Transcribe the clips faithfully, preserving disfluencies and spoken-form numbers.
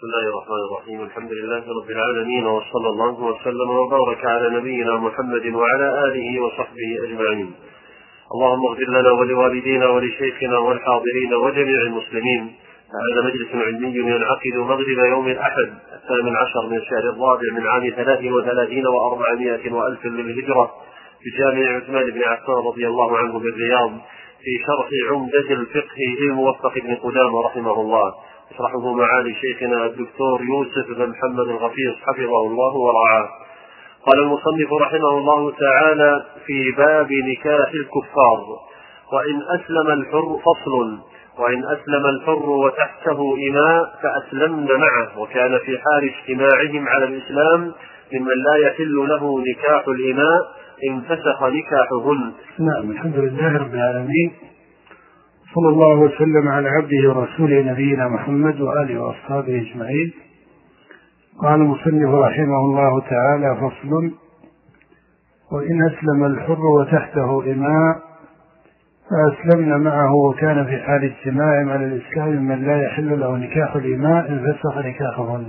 بسم الله الرحمن الرحيم. الحمد لله رب العالمين، وصلى الله وسلم وبارك على نبينا محمد وعلى آله وصحبه أجمعين. اللهم اغفر لنا ولوالدينا ولشيخنا والحاضرين وجميع المسلمين. هذا مجلس علمي ينعقد مغرب يوم الأحد الثامن عشر من الشهر الرابع من عام ثلاث وثلاثين وأربعمائة وألف للهجرة في جامع عثمان بن عفان رضي الله عنه بالرياض في شرح عمدة الفقه للموفق بن قدامة رحمه الله، يشرحه معالي شيخنا الدكتور يوسف بن محمد الغفيص حفظه الله ورعاه. قال المصنف رحمه الله تعالى في باب نكاح الكفار: وإن أسلم الحر فصل وإن أسلم الحر وتحته إماء فأسلمن معه وكان في حال اجتماعهم على الإسلام ممن لا يحل له نكاح الإماء انفسخ نكاحهن. نعم، الحمد لله رب العالمين، صلى الله وسلم على عبده ورسوله نبينا محمد وآله وأصحابه أجمعين. قال المصنف رحمه الله تعالى: فصل: وإن أسلم الحر وتحته إماء فأسلمن معه وكان في حال اجتماعهم على الإسلام من لا يحل له نكاح الإماء انفسخ نكاحهن.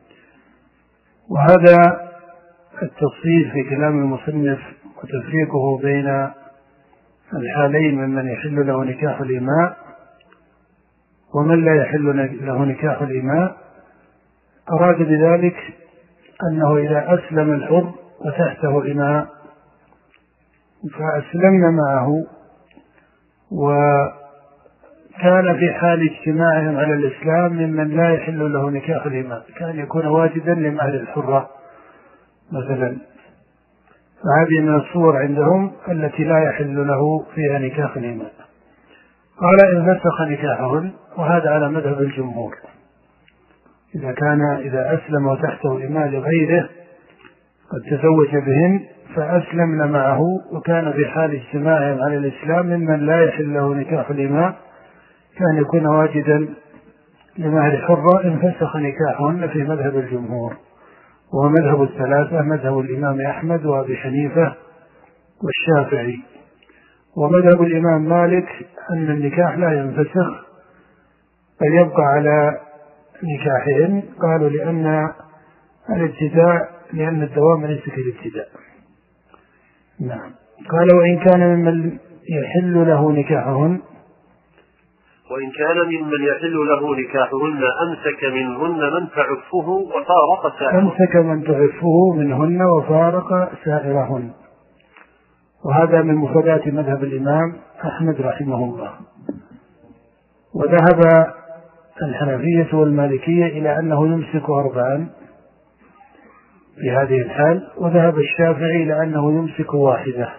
وهذا التفصيل في كلام المصنف وتفريقه بين الحالين ممن يحل له نكاح الإماء ومن لا يحل له نكاح الإماء، أراد بذلك أنه إذا أسلم الحر وتحته إماء فأسلمن معه وكان في حال اجتماعهم على الإسلام ممن لا يحل له نكاح الإماء، كان يكون واجدا لمهر الحرة مثلا، فهذه من الصور عندهم التي لا يحل له فيها نكاح الإماء. قال: انفسخ نكاحهن، وهذا على مذهب الجمهور. إذا كان إذا أسلم وتحته إماء لغيره قد تزوج بهن فأسلمن معه وكان في حال اجتماعهم على الإسلام ممن لا يحل له نكاح الإماء، كان يكون واجدا لمهر حرة، انفسخ نكاحهن في مذهب الجمهور، وهو مذهب الثلاثة: مذهب الإمام أحمد وأبي حنيفة والشافعي. ومذهب الإمام مالك أن النكاح لا ينفسخ بل يبقى على نكاحهن. قالوا لأن الابتداء لأن الدوام ليس كالابتداء. نعم. قال: وإن كان ممن يحل له نكاحهن وإن كان ممن يحل له نكاحهن أمسك منهن من تعفه وفارق سائرهن أمسك من تعفه منهن وفارق سائرهن. وهذا من مفردات مذهب الإمام أحمد رحمه الله. وذهب الحنفية والمالكية إلى أنه يمسك أربعا في هذه الحال، وذهب الشافعي إلى أنه يمسك واحدة،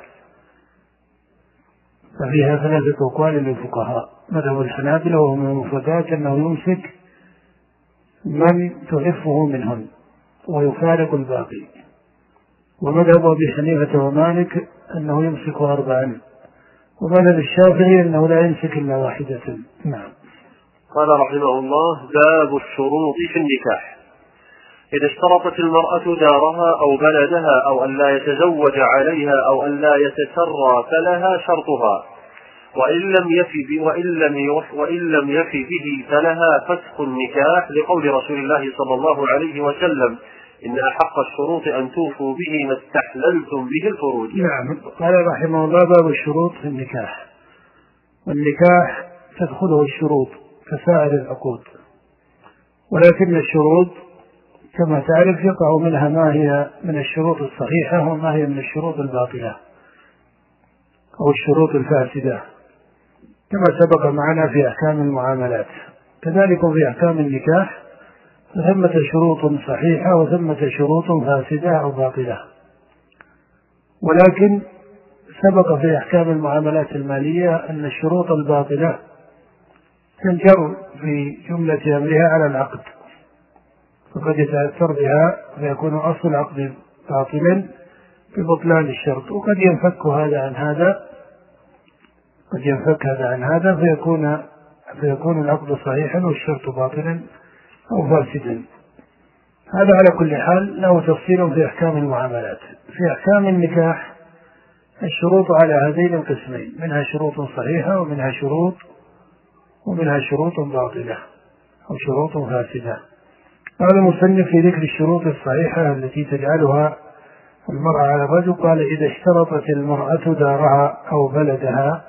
ففيها ثلاثة أقوال للفقهاء. مذهب الحنابلة وهو من المفردات أنه يمسك من تعفه منهن ويفارق الباقي. ومذهب أبي حنيفة ومالك أنه يمسك أربعا، ومذهب الشافعي أنه لا يمسك إلا واحدة. نعم. قال رحمه الله: باب الشروط في النكاح. إذا اشترطت المرأة دارها أو بلدها أو أن لا يتزوج عليها أو أن لا يتسرى فلها شرطها، وإن لم يفي وإن لم وإن لم يفي به فلها فسخ النكاح، لقول رسول الله صلى الله عليه وسلم: إن أحق الشروط أن توفوا به ما استحللتم به الفروج. نعم. قال رحمه الله: باب الشروط في النكاح. والنكاح تدخله الشروط كسائر العقود، ولكن الشروط كما تعرف يقع منها ما هي من الشروط الصحيحة وما هي من الشروط الباطلة أو الشروط الفاسدة، كما سبق معنا في أحكام المعاملات. كذلك في أحكام النكاح ثمة شروط صحيحة وثمة شروط فاسدة أو باطلة، ولكن سبق في أحكام المعاملات المالية أن الشروط الباطلة تنجر في جملة أمرها على العقد، فقد يتأثر بها فيكون أصل العقد باطلا ببطلان الشرط، وقد ينفك هذا عن هذا قد ينفك هذا عن هذا فيكون فيكون العقد صحيحا والشرط باطلا أو فاسدا. هذا على كل حال له تفصيل في أحكام المعاملات. في أحكام النكاح الشروط على هذين القسمين: منها شروط صحيحة ومنها شروط ومنها شروط باطلة أو شروط فاسدة. قال المصنف في ذكر الشروط الصحيحة التي تجعلها المرأة على الرجل، قال: إذا اشترطت المرأة دارها أو بلدها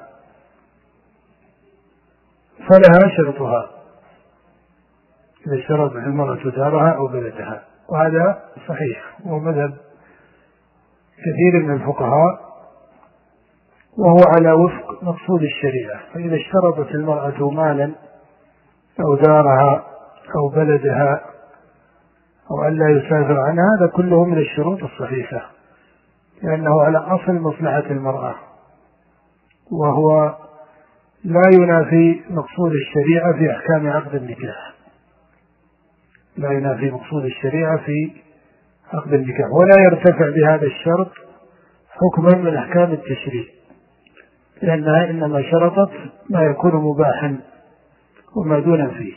فلها شرطها. إذا اشترطت المرأة دارها أو بلدها، وهذا صحيح ومذهب كثير من الفقهاء، وهو على وفق مقصود الشريعة. فإذا اشترطت المرأة مالا أو دارها أو بلدها أو أن لا يسافر عنها، هذا كله من الشروط الصحيحة، لأنه على أصل مصلحة المرأة، وهو لا ينافي مقصود الشريعة في أحكام عقد النكاح، لا ينافي مقصود الشريعة في عقد النكاح، ولا يرتفع بهذا الشرط حكما من أحكام التشريع، لأنها إنما شرطت ما يكون مباحا وما دون فيه.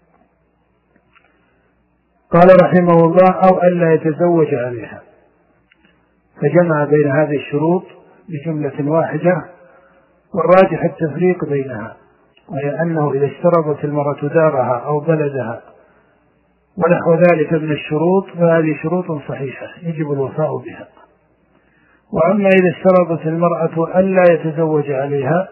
قال رحمه الله: أو ألا يتزوج عليها، فجمع بين هذه الشروط بجملة واحدة، والراجح التفريق بينها، وهي أنه إذا اشترطت المرأة دارها أو بلدها ونحو ذلك من الشروط فهذه شروط صحيحة يجب الوفاء بها. وأما إذا اشترطت المرأة ألا يتزوج عليها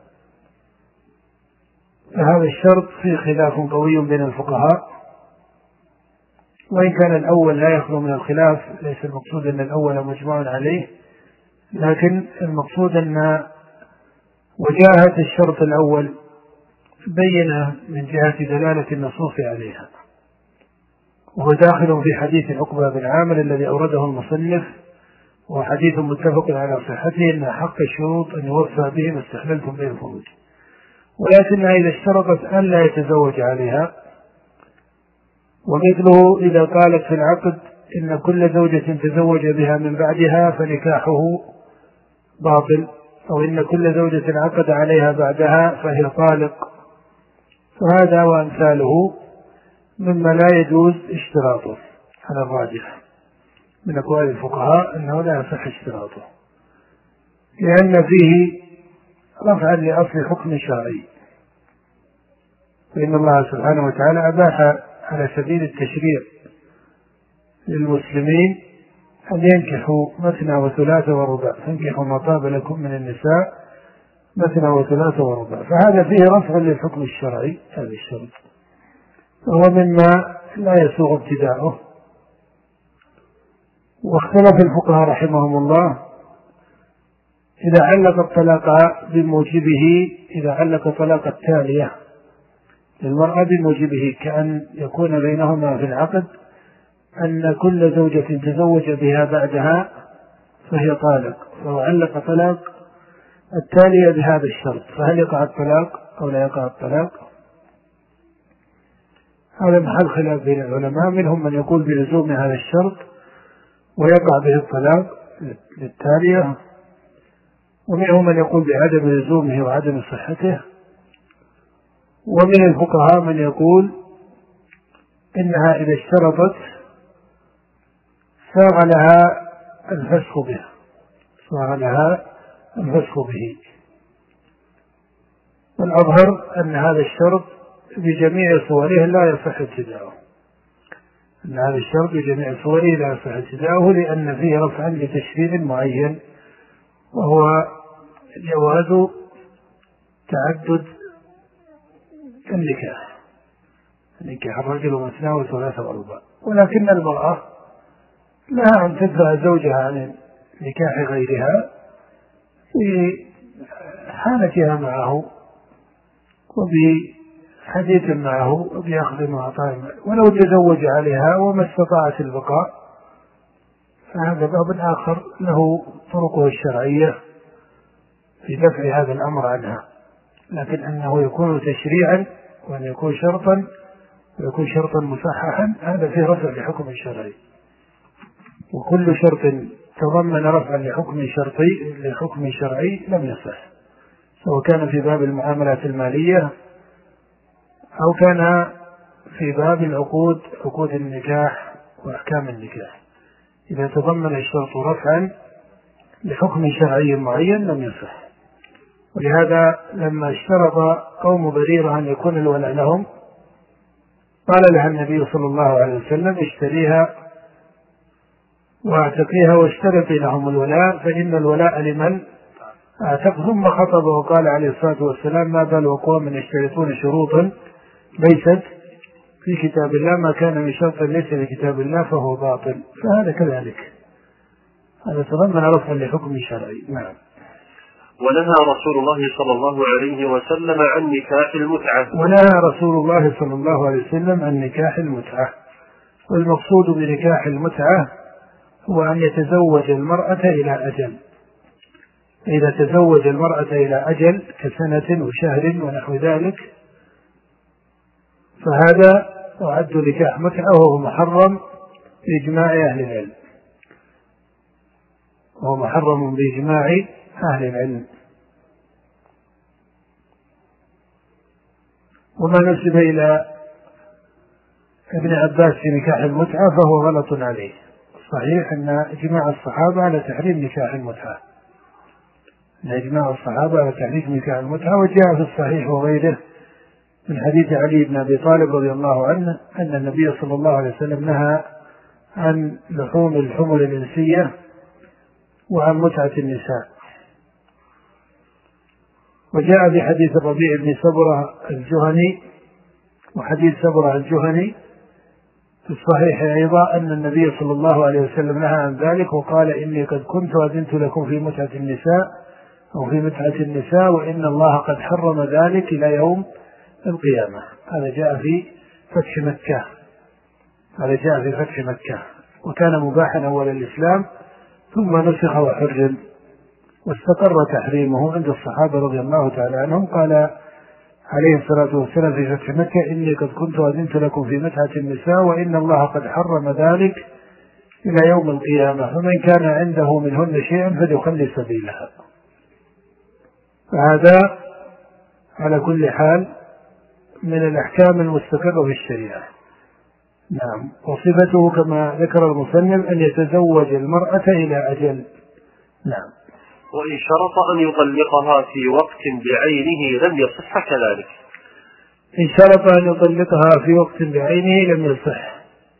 فهذا الشرط فيه خلاف قوي بين الفقهاء، وإن كان الأول لا يخلو من الخلاف، ليس المقصود أن الأول مجمع عليه، لكن المقصود أن وجاهة الشرط الأول بينة من جهة دلالة النصوص عليها، وهو داخل في حديث عقبة بن عامر الذي أورده المصنف، وحديث متفق على صحته، أن حق الشروط أن يوفى به ما استحللتم به الفروج. ولكنها إذا اشترطت أن لا يتزوج عليها، ومثله إذا قالت في العقد إن كل زوجة تزوج بها من بعدها فنكاحه باطل، أو إن كل زوجة عقد عليها بعدها فهي طالق، فهذا وأمثاله مما لا يجوز اشتراطه على الراجح من أقوال الفقهاء، أنه لا يصح اشتراطه، لأن فيه رفعا لأصل حكم شرعي. فإن الله سبحانه وتعالى أباح على سبيل التشريع للمسلمين أن ينكحوا مثنى وثلاث ورباع، فانكحوا ما طاب لكم من النساء مثنى وثلاث ورباع، فهذا فيه رفع للحكم الشرعي هذا الشرط، وهو مما لا يسوغ ابتداؤه. واختلف الفقهاء رحمهم الله إذا علق الطلاق بموجبه، إذا علق طلاق التالية للمرأة بموجبه، كأن يكون بينهما في العقد أن كل زوجة تزوج بها بعدها فهي طالق، فهو علق طلاق التالية بهذا الشرط، فهل يقع الطلاق أو لا يقع الطلاق؟ هذا محل خلاف بين العلماء، منهم من يقول بلزوم هذا الشرط ويقع به الطلاق للتالية، ومنهم من يقول بعدم لزومه وعدم صحته، ومن الفقهاء من يقول إنها إذا اشترطت صار لها الفسخ به، صار لها الفسخ به. والأظهر أن هذا الشرط بجميع صوره لا يصح ابتداؤه، أن هذا الشرط بجميع صوره لا يصح ابتداؤه، لأن فيه رفعا لتشريع معين، وهو جواز تعدد النكاح، نكاح الرجل مثنى وثلاثة ورباع. ولكن المرأة لها أن تدفع زوجها عن نكاح غيرها في حالتها معه وبحديث معه وبأخذ وعطاء، ولو تزوج عليها وما استطاعت البقاء فهذا باب آخر له طرقه الشرعية في دفع هذا الأمر عنها، لكن أنه يكون تشريعا وأن يكون شرطا ويكون شرطا مصححا هذا فيه رفع لحكم الشرعي، وكل شرط تضمن رفعا لحكم شرعي لحكم شرعي لم يصح، سواء كان في باب المعاملات المالية أو كان في باب العقود، عقود النكاح وأحكام النكاح، إذا تضمن الشرط رفعا لحكم شرعي معين لم يصح. ولهذا لما اشترط قوم بريرة أن يكون الولاء لهم قال لها النبي صلى الله عليه وسلم اشتريها واعتقيها واشترطي لهم الولاء فإن الولاء لمن اعتق. ثم خطب وقال عليه الصلاة والسلام ما بال أقوام يشترطون شروطا ليست في كتاب الله، ما كان من شرط ليس في كتاب الله فهو باطل. فهذا كذلك، هذا تضمن رفعا لحكم شرعي. نعم. ونهى رسول الله صلى الله عليه وسلم عن نكاح المتعة. ونهى رسول الله صلى الله عليه وسلم عن نكاح المتعة. والمقصود بنكاح المتعة هو أن يتزوج المرأة إلى أجل. إذا تزوج المرأة إلى أجل كسنة وشهر ونحو ذلك فهذا يعد نكاح متعة وهو محرم بإجماع أهل العلم، وهو محرم بإجماع أهل العلم. وما نسب إلى ابن عباس في نكاح المتعة فهو غلط عليه. صحيح أن إجماع الصحابة على تحريم نكاح المتعة، أن إجماع الصحابة على تحريم نكاح المتعة. وجاء في الصحيح وغيره من حديث علي بن أبي طالب رضي الله عنه أن النبي صلى الله عليه وسلم نهى عن لحوم الحمر الإنسية وعن متعة النساء. وجاء في حديث الربيع بن سبرة الجهني وحديث سبرة الجهني في الصحيح أيضا أن النبي صلى الله عليه وسلم نهى عن ذلك وقال إني قد كنت أذنت لكم في متعة النساء أو في متعة النساء وإن الله قد حرم ذلك إلى يوم القيامة. هذا جاء في فتح مكة، هذا جاء في فتح مكة وكان مباحا أول الإسلام ثم نسخ وحرم واستقر تحريمه عند الصحابة رضي الله تعالى عنهم. قال عليه الصلاة والسلام في فتح مكة إني قد كنت أذنت لكم في متعة النساء وإن الله قد حرم ذلك إلى يوم القيامة فمن كان عنده منهن شيئا فليخلي سبيلها. فهذا على كل حال من الأحكام المستقرة في الشريعة. نعم. وصفته كما ذكر المصنف أن يتزوج المرأة إلى أجل. نعم. وإن شرط أن يطلقها في وقت بعينه لم يصح كذلك. إن شرط أن يطلقها في وقت بعينه لم يصح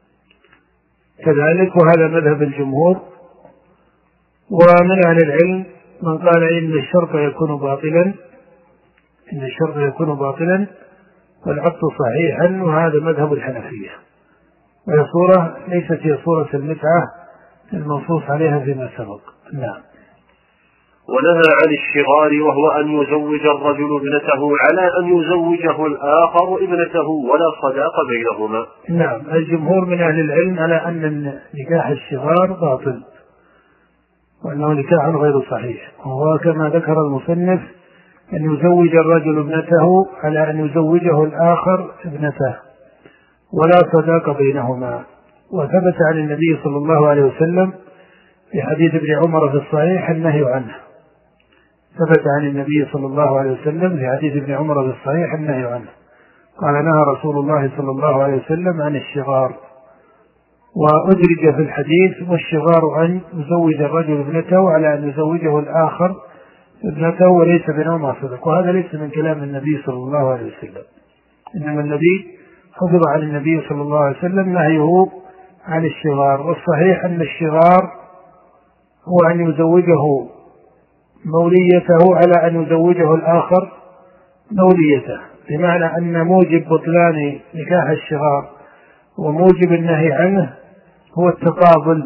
كذلك، وهذا مذهب الجمهور. ومن أهل العلم من قال إن الشرط يكون باطلا، إن الشرط يكون باطلا والعقد صحيحا، وهذا مذهب الحنفية. وهي صورة ليست هي صورة المتعة المنصوص عليها فيما سبق. نعم. ونهى عن الشغار وهو أن يزوج الرجل ابنته على أن يزوجه الآخر ابنته ولا صداق بينهما. نعم. الجمهور من أهل العلم على أن نكاح الشغار باطل وأنه نكاح غير صحيح، وهو كما ذكر المصنف أن يزوج الرجل ابنته على أن يزوجه الآخر ابنته ولا صداق بينهما. وثبت عن النبي صلى الله عليه وسلم في حديث ابن عمر في الصحيح النهي عنه، ثبت عن النبي صلى الله عليه وسلم في حديث ابن عمر في الصحيح النهي عنه. قال نهى رسول الله صلى الله عليه وسلم عن الشغار. وأدرج في الحديث والشغار أن يزوج الرجل ابنته على أن يزوجه الآخر ابنته وليس بينهما صدق. وهذا ليس من كلام النبي صلى الله عليه وسلم، إنما النبي حفظ عن النبي صلى الله عليه وسلم نهيه عن الشغار. والصحيح أن الشغار هو أن يزوجه موليته على أن يزوجه الآخر موليته، بمعنى أن موجب بطلان نكاح الشغار وموجب النهي عنه هو التقابل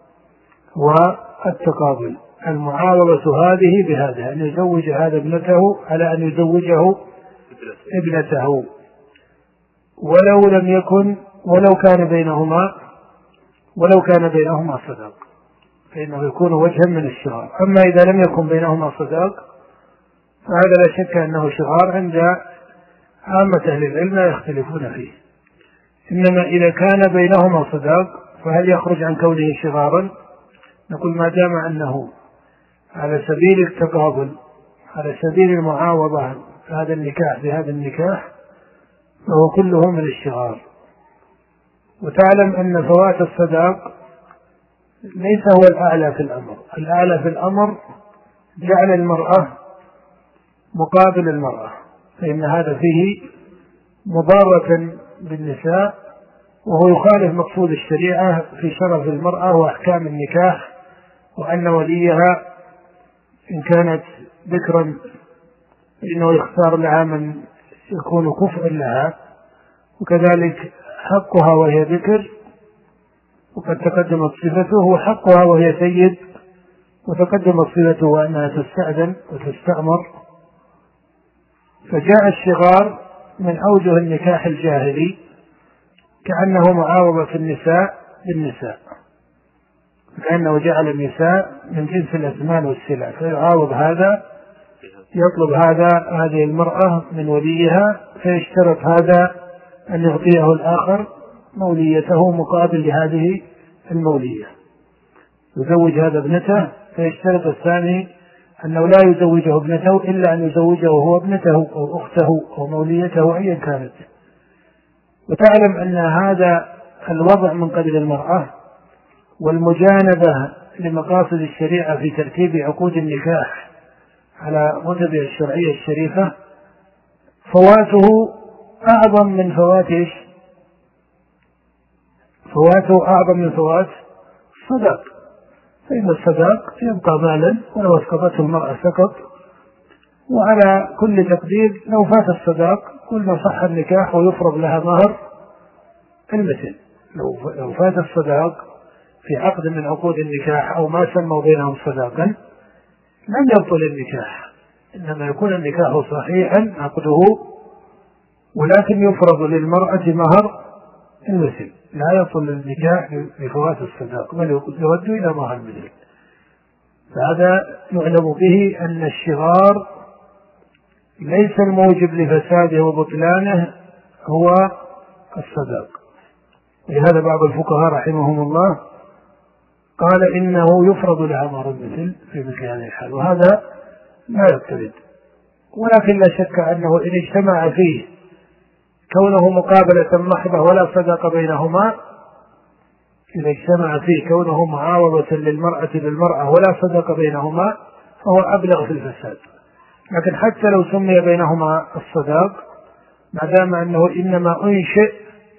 والتقابل المعاوضة هذه بهذا، أن يزوج هذا ابنته على أن يزوجه ابنته ولو لم يكن ولو كان بينهما ولو كان بينهما صداق، فإنه يكون وجها من الشغار. أما إذا لم يكن بينهما صداق فهذا لا شك أنه شغار عند عامة أهل العلم لا يختلفون فيه. إنما إذا كان بينهما صداق فهل يخرج عن كونه شغارا؟ نقول ما دام أنه على سبيل التقابل على سبيل المعاوضة هذا النكاح بهذا النكاح فهو كله من الشغار. وتعلم أن فوات الصداق ليس هو الأعلى في الأمر، الأعلى في الأمر جعل المرأة مقابل المرأة، فإن هذا فيه مضارة بالنساء، وهو يخالف مقصود الشريعة في شرف المرأة وأحكام النكاح، وأن وليها إن كانت ذكرا فإنه يختار لها من يكون كفء لها، وكذلك حقها وهي ذكر وقد تقدمت صفته، وحقها وهي سيد وتقدمت صفته وأنها تستأذن وتستأمر. فجاء الشغار من أوجه النكاح الجاهلي كأنه معاوضة النساء بالنساء، كأنه جعل النساء من جنس الأثمان والسلع، فيعاوض هذا، يطلب هذا هذه المرأة من وليها، فيشترط هذا أن يعطيه الآخر موليته مقابل لهذه المولية، يزوج هذا ابنته، فيشترط الثاني أنه لا يزوجه ابنته إلا أن يزوجه هو ابنته أو أخته أو موليته أيا كانت. وتعلم أن هذا الوضع من قبل المرأة والمجانبة لمقاصد الشريعة في ترتيب عقود النكاح على متبع الشرعية الشريفة فواته أعظم من فواته فواته أعظم من فوات الصداق، فإن الصداق يبقى مالا ولو اسقطته المرأة سقط، وعلى كل تقدير لو فات الصداق كل ما صح النكاح ويفرض لها مهر المثل. لو فات الصداق في عقد من عقود النكاح أو ما سموا بينهم صداقا لم يبطل النكاح، إنما يكون النكاح صحيحا عقده، ولكن يفرض للمرأة مهر المثل، لا يبطل النكاح لفوات الصداق بل يرد إلى مهر المثل. فهذا يعلم به أن الشغار ليس الموجب لفساده وبطلانه هو الصداق. لهذا بعض الفقهاء رحمهم الله قال إنه يفرض لها مهر المثل في مثل هذه الحال، وهذا لا يعترض، ولكن لا شك أنه إن اجتمع فيه كونه مقابلة محضة ولا صداق بينهما، إذا اجتمع فيه كونه معاوضة للمرأة بالمرأة ولا صداق بينهما فهو أبلغ في الفساد. لكن حتى لو سمي بينهما الصداق ما دام أنه إنما أنشئ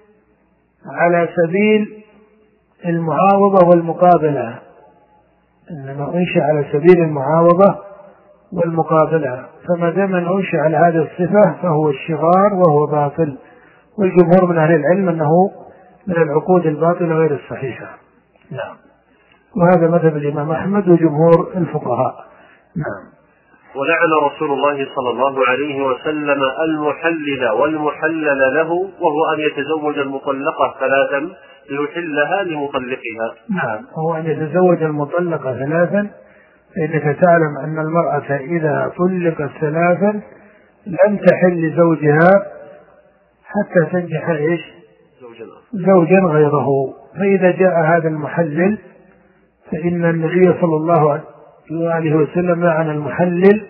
على سبيل المعاوضة والمقابلة، إنما أنشئ على سبيل المعاوضة والمقابلة، فما دام أنشئ على هذه الصفة فهو الشغار وهو باطل. والجمهور من أهل العلم أنه من العقود الباطلة غير الصحيحة. نعم. وهذا مذهب الإمام أحمد وجمهور الفقهاء. نعم. ولعن رسول الله صلى الله عليه وسلم المحلل والمحلل له، وهو أن يتزوج المطلقة ثلاثا ليحلها لمطلقها. نعم، هو أن يتزوج المطلقة ثلاثا، فإنك تعلم أن المرأة إذا طلقت ثلاثا لم تحل لزوجها حتى تنجح إيش؟ زوجا غيره. فإذا جاء هذا المحلل فإن النبي صلى الله عليه وسلم لعن المحلل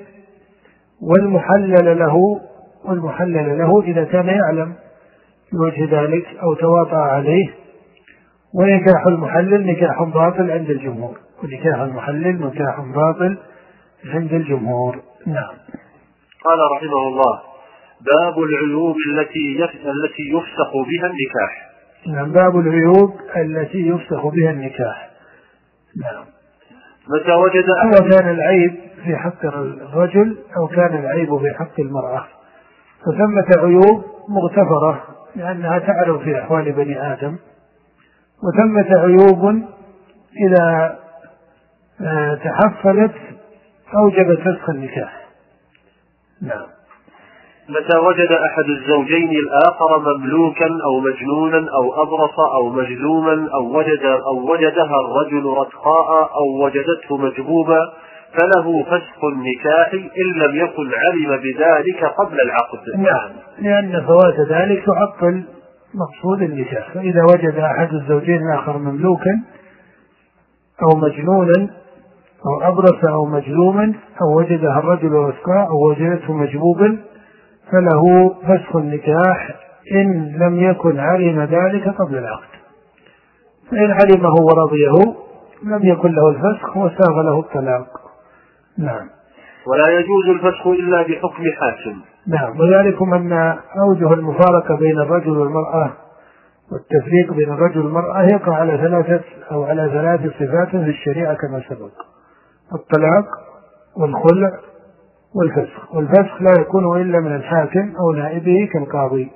والمحلل له، والمحلل له إذا كان يعلم بوجه ذلك أو تواطأ عليه. ونكاح المحلل نكاح باطل عند الجمهور، ونكاح المحلل نكاح باطل عند الجمهور. نعم. قال رحمه الله: باب العيوب التي التي يفسخ بها النكاح. نعم، باب العيوب التي يفسخ بها النكاح. نعم. متى وجد أو كان العيب في حق الرجل أو كان العيب في حق المرأة، فثمة عيوب مغتفرة لأنها تعرف في أحوال بني آدم، وثمة عيوب إذا تحصلت أوجبت فسخ النكاح. نعم. متى وجد أحد الزوجين الآخر مملوكا أو مجنونا أو أبرص أو مجذوما أو وجد أو وجدها الرجل رتقاء أو وجدته مجبوبا فله فسخ النكاح إن لم يكن علم بذلك قبل العقد. نعم، لأن فوات ذلك تعطل مقصود النكاح. فإذا وجد أحد الزوجين الآخر مملوكا أو مجنونا أو أبرص أو مجذوما أو وجدها الرجل رتقاء أو وجدته مجبوبا فله فسخ النكاح إن لم يكن علم ذلك قبل العقد. فإن علمه ورضيه لم يكن له الفسخ وساغ له الطلاق. نعم. ولا يجوز الفسخ إلا بحكم حاكم. نعم. وذلكم أن أوجه المفارقة بين الرجل والمرأة والتفريق بين الرجل والمرأة يقع على ثلاثة أو على ثلاث صفات في الشريعة كما سبق: الطلاق والخلع والفسخ. والفسخ لا يكون إلا من الحاكم أو نائبه كالقاضي.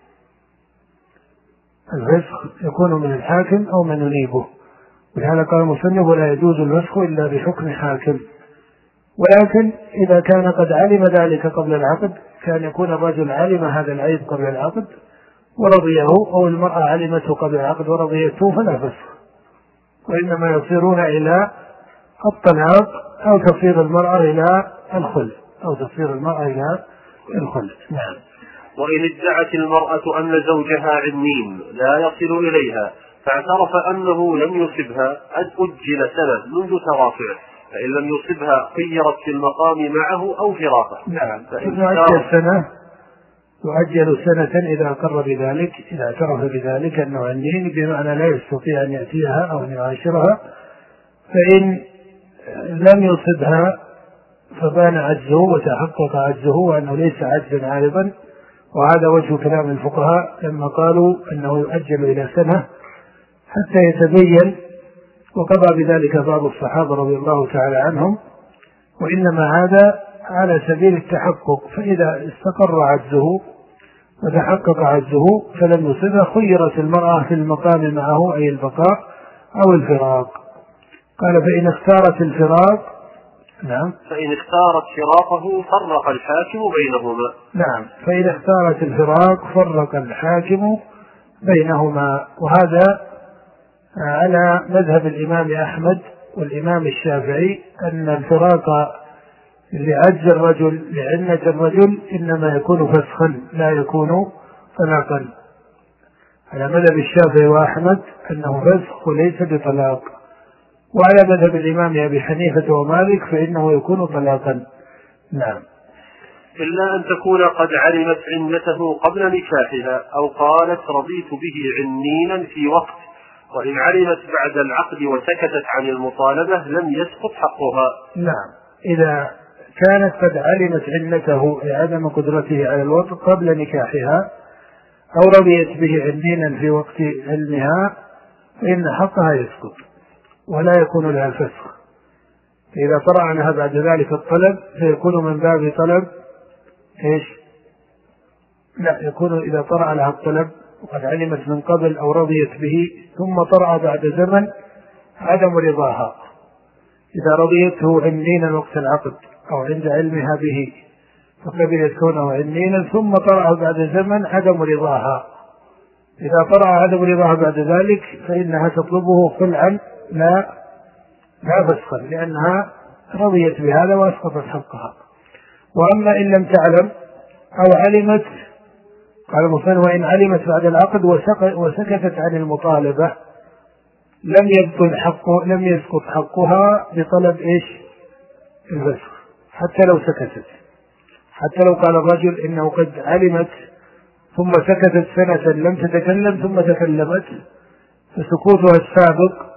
الفسخ يكون من الحاكم أو من ينيبه، ولهذا قال المصنف: ولا يجوز الفسخ إلا بحكم حاكم. ولكن إذا كان قد علم ذلك قبل العقد، كان يكون الرجل علم هذا العيب قبل العقد ورضيه، أو المرأة علمته قبل العقد ورضيته، فلا فسخ، وإنما يصيرون إلى الطلاق أو تصير المرأة إلى الخلع أو تصير المرأة إلى الخلع. نعم. وإن ادعت المرأة أن زوجها عنين لا يصل إليها فاعترف أنه لم يصبها أجل سنة منذ ترافعه، فإن لم يصبها خيرت في المقام معه أو فراقه. نعم. يؤجل سنة يؤجل سنة إذا أقر بذلك، إذا اعترف بذلك أنه عنين، بمعنى لا يستطيع أن يأتيها أو أن يعاشرها. فإن لم يصبها فبان عجزه وتحقق عجزه وأنه ليس عجزا عارضا، وهذا وجه كلام الفقهاء لما قالوا أنه يؤجل إلى سنة حتى يتبين، وقضى بذلك بعض الصحابة رضي الله تعالى عنهم. وإنما هذا على سبيل التحقق، فإذا استقر عجزه وتحقق عجزه فلم يصبه خيرت المرأة في المقام معه، أي البقاء أو الفراق. قال: فإن اختارت الفراق. نعم. فإن اختارت فراقه فرق الحاكم بينهما. نعم. فإن اختارت الفراق فرق الحاكم بينهما. وهذا على مذهب الإمام أحمد والإمام الشافعي، أن الفراق لعجز الرجل لعنة الرجل إنما يكون فسخا لا يكون طلاقا. على مذهب الشافعي وأحمد أنه فسخ وليس بطلاق. وعلى مذهب الإمام أبي حنيفة ومالك فإنه يكون طلاقا. نعم. إلا أن تكون قد علمت عنته قبل نكاحها أو قالت رضيت به عنينا في وقت، وإن علمت بعد العقد وسكتت عن المطالبة لم يسقط حقها. نعم. إذا كانت قد علمت عنته لعدم قدرته على الوطء قبل نكاحها أو رضيت به عنينا في وقت علمها فإن حقها يسقط ولا يكون لها الفسخ. إذا طرأ عنها بعد ذلك الطلب فيكون من باب طلب إيش؟ لا، يكون إذا طرأ لها الطلب وقد علمت من قبل أو رضيت به ثم طرأ بعد زمن عدم رضاها. إذا رضيته عنينا وقت العقد أو عند علمها به فقبلت كونه عنينا ثم طرأ بعد زمن عدم رضاها، إذا طرأ عدم رضاها بعد ذلك فإنها تطلبه خلعا لا لا فسخا، لأنها رضيت بهذا وأسقطت حقها. وأما إن لم تعلم أو علمت، قال المصنف: وإن علمت بعد العقد وسكتت عن المطالبة لم يبطل حقه لم يسقط حقها بطلب إيش؟ الفسخ، حتى لو سكتت، حتى لو قال الرجل إنه قد علمت ثم سكتت سنة لم تتكلم ثم تكلمت، فسكوتها السابق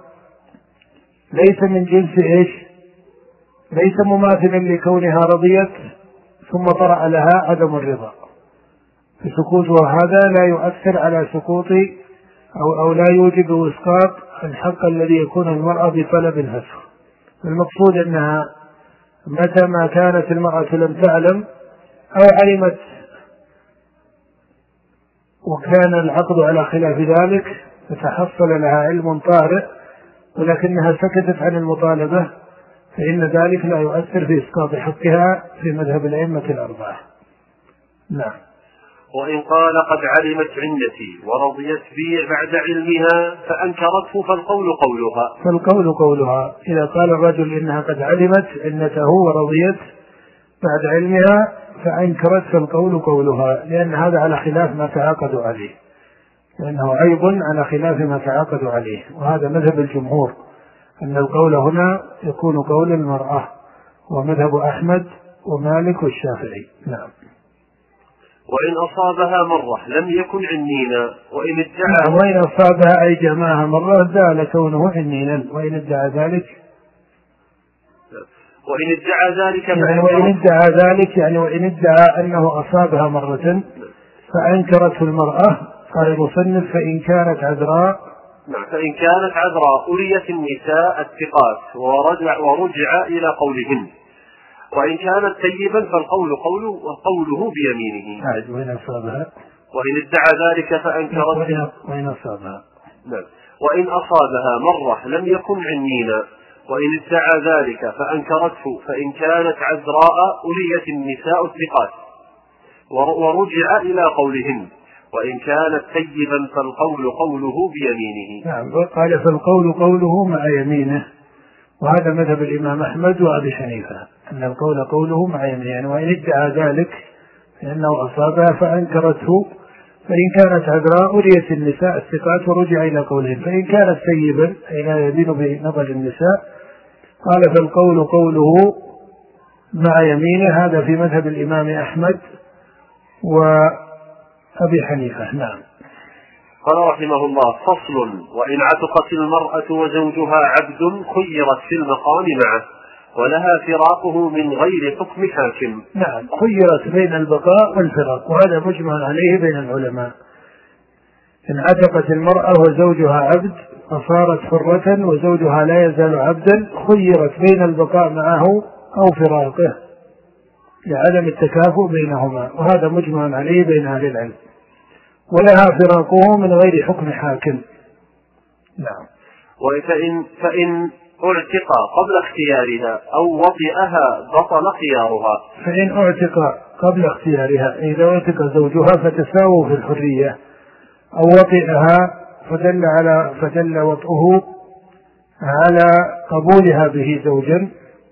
ليس من جنس إيش؟ ليس مماثلا لكونها رضيت ثم طرأ لها عدم الرضا، فسكوتها هذا لا يؤثر على سقوط أو, أو لا يوجب إسقاط الحق الذي يكون المرأة بطلب الفسخ. المقصود أنها متى ما كانت المرأة لم تعلم أو علمت وكان العقد على خلاف ذلك فتحصل لها علم طارئ ولكنها سكتت عن المطالبة فإن ذلك لا يؤثر في إسقاط حقها في مذهب الأئمة الأربعة. نعم. وإن قال قد علمت عنتي ورضيت بي بعد علمها فأنكرته فالقول قولها فالقول قولها إذا قال الرجل إنها قد علمت عنته ورضيت بعد علمها فأنكرت فالقول قولها، لأن هذا على خلاف ما تعاقدوا عليه، لأنه عيب على خلاف ما تعاقدوا عليه. وهذا مذهب الجمهور أن القول هنا يكون قول المرأة، ومذهب أحمد ومالك والشافعي. نعم. وإن أصابها مرة لم يكن عنينا وإن ادعى وإن أصابها أي جماعها مرة زال كونه عنينا وإن ادعى ذلك. وإن ادعى ذلك يعني وإن ادعى ذلك يعني وإن ادعى أنه أصابها مرة فأنكرته المرأة، قال المصنف فإن كانت عذراء. نعم، فإن كانت عذراء أريت النساء الثقات ورجع, ورجع إلى قولهن، وإن كانت طيبا فالقول قوله وقوله بيمينه. وإن أصابها وإن ادعى ذلك فأنكرته. وإن أصابها. نعم. وإن أصابها مرة لم يكن عنينا، وإن ادعى ذلك فأنكرته فإن كانت عذراء أريت النساء الثقات ورجع إلى قولهن، وإن كانت طيبا فالقول قوله بيمينه. نعم، قال فالقول قوله مع يمينه، وهذا مذهب الإمام أحمد وأبي حنيفة أن القول قوله مع يمينه، يعني وإن ادعى ذلك لأنه أصابها فأنكرته فإن كانت عذراء أريت النساء الثقات ورجع إلى قولهن، فإن كانت طيبا أي لا يبين بنظر النساء قال فالقول قوله مع يمينه. هذا في مذهب الإمام أحمد وأبي حنيفة. نعم. قال رحمه الله: فصل: وإن عتقت المرأة وزوجها عبد خيرت في المقام معه ولها فراقه من غير حكم حاكم. نعم، خيرت بين البقاء والفراق، وهذا مجمع عليه بين العلماء. إن عتقت المرأة وزوجها عبد فصارت حرة وزوجها لا يزال عبدا خيرت بين البقاء معه أو فراقه لعدم التكافؤ بينهما، وهذا مجمع عليه بين أهل العلم. ولها فراقه من غير حكم حاكم. نعم. وفإن فإن اعتق قبل اختيارها أو وطئها بطل خيارها. فإن اعتق قبل اختيارها، إذا اعتق زوجها فتساووا في الحرية، أو وطئها فدل على فدل وطئه على قبولها به زوجا،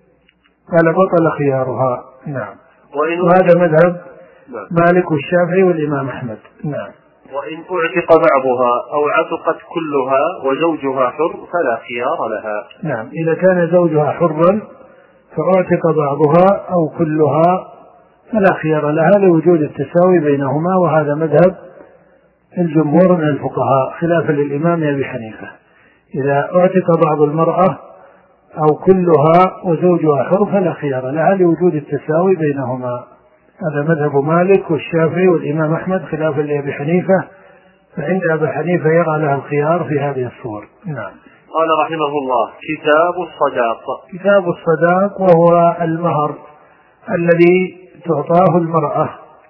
قال بطل خيارها. نعم. وهذا مذهب مالك والشافعي والإمام أحمد. نعم. وإن اعتق بعضها أو عتقت كلها وزوجها حر فلا خيار لها. نعم، إذا كان زوجها حرا فاعتق بعضها أو كلها فلا خيار لها لوجود التساوي بينهما، وهذا مذهب الجمهور من الفقهاء خلافا للإمام أبي حنيفة. إذا اعتق بعض المرأة أو كلها وزوجها حر فلا خيار لها لوجود التساوي بينهما. هذا مذهب مالك والشافعي والإمام أحمد خلافا لأبي حنيفة، فعند أبي حنيفة يرى لها الخيار في هذه الصور. نعم. قال رحمه الله: كتاب الصداق. كتاب الصداق وهو المهر الذي تعطاه المرأة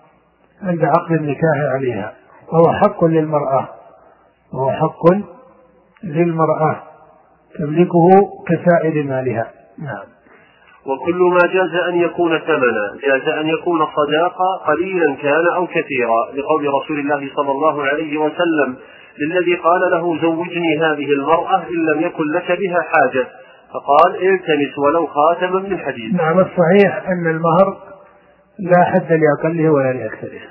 عند عقد النكاح عليها، وهو حق للمرأة وهو حق للمرأة تملكه كسائر مالها. نعم. وكل ما جاز أن يكون ثمنا جاز أن يكون صداقا قليلا كان أو كثيرا، لقول رسول الله صلى الله عليه وسلم للذي قال له: زوجني هذه المرأة إن لم يكن لك بها حاجة، فقال: التمس ولو خاتما من حديد. نعم، الصحيح أن المهر لا حد لأقله ولا لأكثره،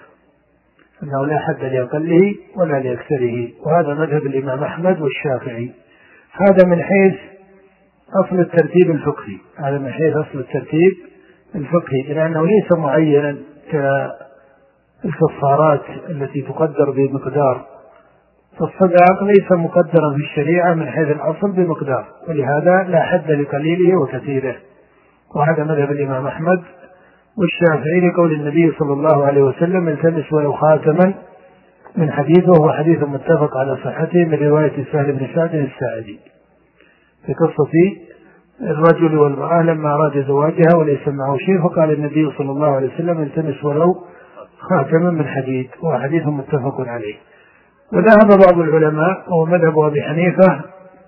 أنه لا حد لأقله ولا لأكثره، وهذا مذهب الإمام أحمد والشافعي. هذا من حيث أصل الترتيب الفقهي، هذا من حيث أصل الترتيب الفقهي، لأنه ليس معينا كالكفارات التي تقدر بمقدار، فالصداق ليس مقدرا في الشريعة من حيث الأصل بمقدار، ولهذا لا حد لقليله وكثيره، وهذا مذهب الإمام أحمد والشافعي لقول النبي صلى الله عليه وسلم: التمس ولو خاتما من حديد، وهو حديث متفق على صحته من رواية سهل بن سعد الساعدي في قصة الرجل والمرأة لما أراد زواجها وليس معه شيء، فقال النبي صلى الله عليه وسلم: التمس ولو خاتما من حديد، وهو حديث متفق عليه. وذهب بعض العلماء وهو مذهب أبي حنيفة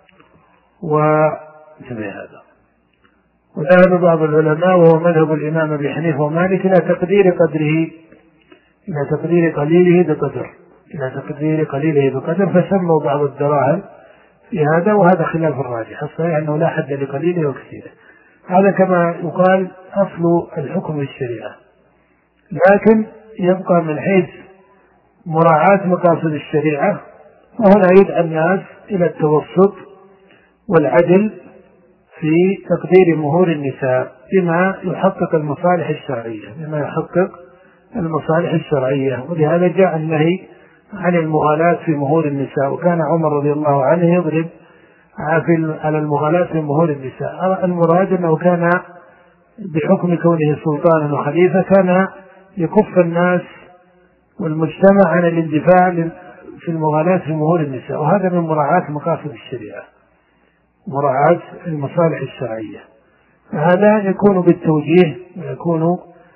هذا وذهب بعض العلماء وهو مذهب الإمام أبي حنيفة ومالك إلى تقدير قدره، إلى تقدير قليله بقدر إلى تقدير قليله بقدر فسموا بعض الدراهم في هذا، وهذا خلاف الراجح. الصحيح أنه لا حد لقليله وكثيره، هذا كما يقال أصل الحكم الشريعة، لكن يبقى من حيث مراعاة مقاصد الشريعة، وهنا يدعى الناس إلى التوسط والعدل في تقدير مهور النساء بما يحقق المصالح الشرعية بما يحقق المصالح الشرعية ولهذا جاء النهي عن المغالاة في مهور النساء، وكان عمر رضي الله عنه يضرب على المغالاة في مهور النساء. المراد أنه كان بحكم كونه سلطانا وخليفة كان يكف الناس والمجتمع عن الاندفاع في المغالاة في مهور النساء، وهذا من مراعاة مقاصد الشريعة، مراعاة المصالح الشرعية. فهذا يكون بالتوجيه ويكون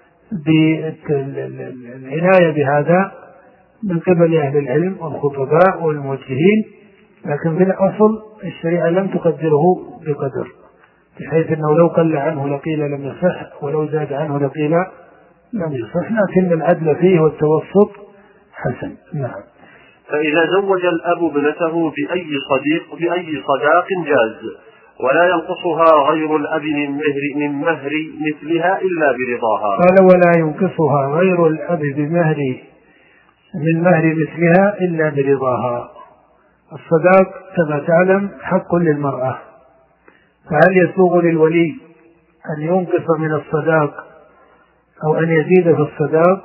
بالعناية بهذا من قبل أهل العلم والخطباء والموجهين، لكن في الأصل الشريعة لم تقدره بقدر، بحيث أنه لو قل عنه لقيل لم يصح، ولو زاد عنه لقيل لم يصح، لكن العدل فيه والتوسط حسن. نعم. فإذا زوج الأب ابنته بأي صديق بأي صداق جاز، ولا ينقصها غير الأب من مهر, من مهر مثلها إلا برضاها. قال ولا ينقصها غير الأب بمهر من مهر مثلها إلا برضاها. الصداق كما تعلم حق للمرأة، فهل يسوغ للولي أن ينقص من الصداق أو أن يزيد في الصداق؟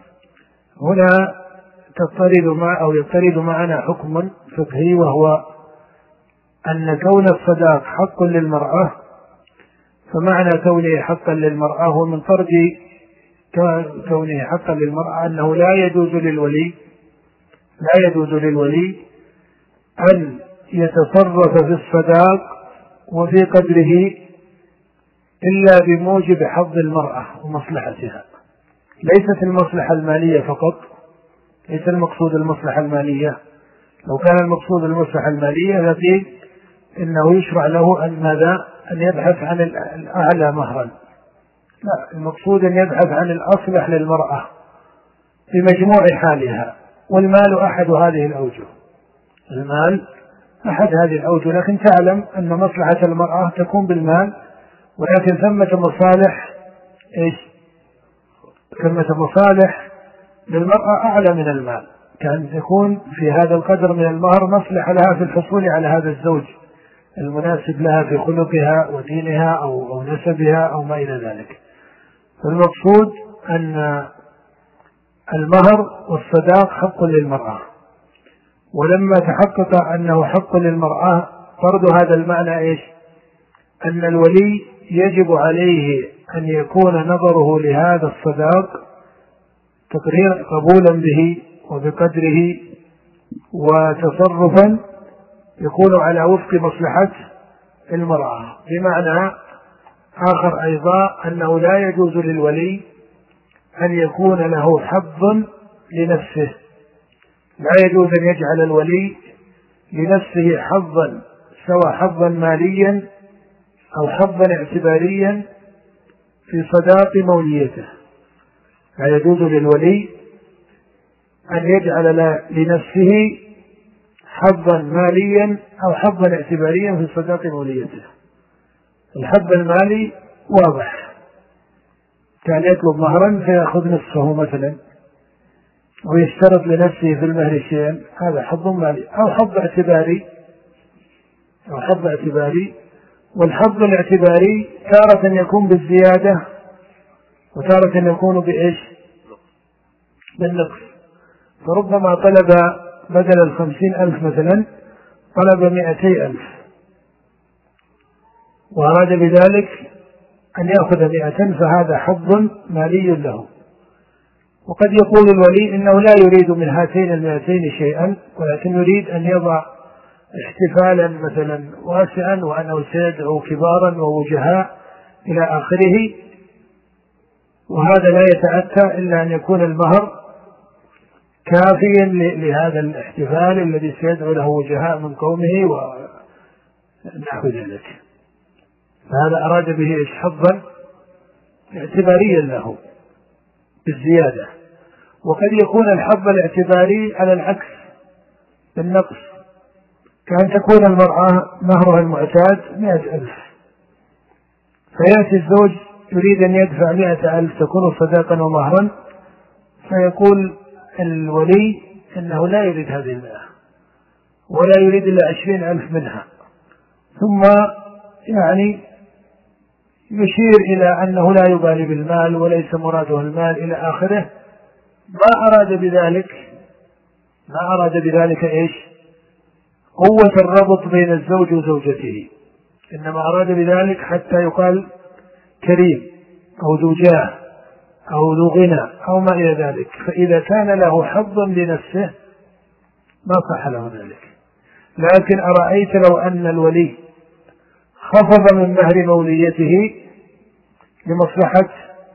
هنا تضطرد مع أو يضطرد معنا حكم فقهي، وهو أن كون الصداق حق للمرأة، فمعنى كونه حقا للمرأة هو من طرد كونه حقا للمرأة أنه لا يجوز للولي لا يجوز للولي أن يتصرف في الصداق وفي قدره إلا بموجب حظ المرأة ومصلحتها. ليست المصلحة المالية فقط، ليس المقصود المصلحة المالية. لو كان المقصود المصلحة المالية لكن إنه يشرع له أن ماذا؟ أن يبحث عن الأعلى مهرا. لا، المقصود أن يبحث عن الأصلح للمرأة بمجموع حالها، والمال أحد هذه الأوجه المال أحد هذه الأوجه لكن تعلم أن مصلحة المرأة تكون بالمال، ولكن ثمة مصالح إيش؟ ثمة مصالح للمرأة أعلى من المال، كان يكون في هذا القدر من المهر مصلحة لها في الحصول على هذا الزوج المناسب لها في خلقها ودينها أو, أو نسبها أو ما إلى ذلك. فالمقصود أن المهر والصداق حق للمرأة، ولما تحقق أنه حق للمرأة فرض هذا المعنى إيش؟ أن الولي يجب عليه أن يكون نظره لهذا الصداق تقرير قبولا به وبقدره وتصرفا يكون على وفق مصلحة المرأة. بمعنى آخر أيضا أنه لا يجوز للولي أن يكون له حظ لنفسه، لا يجوز أن يجعل الولي لنفسه حظا سواء حظا ماليا أو حظا اعتباريا في صداق موليته. لا يجوز للولي أن يجعل لنفسه حظا ماليا أو حظا اعتباريا في صداق موليته. الحظ المالي واضح، كان يطلب مهرا فيأخذ نصفه مثلا ويشترط لنفسه في المهر شيئا، هذا حظ مالي. أو حظ اعتباري أو حظ اعتباري والحظ الاعتباري تارة يكون بالزيادة وتارة يكون بإيش؟ بالنقص. فربما طلب بدل الخمسين ألف مثلا طلب مئتي ألف وأراد بذلك أن يأخذ مئة، فهذا حظ مالي له. وقد يقول الولي إنه لا يريد من هاتين المئتين شيئا، ولكن يريد أن يضع احتفالا مثلا واسعا وأنه سيدعو كبارا ووجهاء إلى آخره، وهذا لا يتأتى إلا أن يكون المهر كافيا لهذا الاحتفال الذي سيدعو له وجهاء من قومه ونحو ذلك. فهذا أراد به إيش؟ حظا اعتباريا له بالزيادة. وقد يكون الحظ الاعتباري على العكس بالنقص، كأن تكون المرأة مهرها المعتاد مئة ألف، فيأتي الزوج يريد أن يدفع مئة ألف تكون صداقا ومهرا، فيقول الولي إنه لا يريد هذه المئة ولا يريد إلا عشرين ألف منها، ثم يعني يشير إلى أنه لا يبالي بالمال وليس مراده المال إلى آخره. ما أراد بذلك ما أراد بذلك إيش؟ قوة الربط بين الزوج وزوجته، إنما أراد بذلك حتى يقال كريم أو ذو جاه أو ذو غنى أو ما إلى ذلك، فإذا كان له حظ لنفسه ما صح له ذلك. لكن أرأيت لو أن الولي خفض من مهر موليته لمصلحة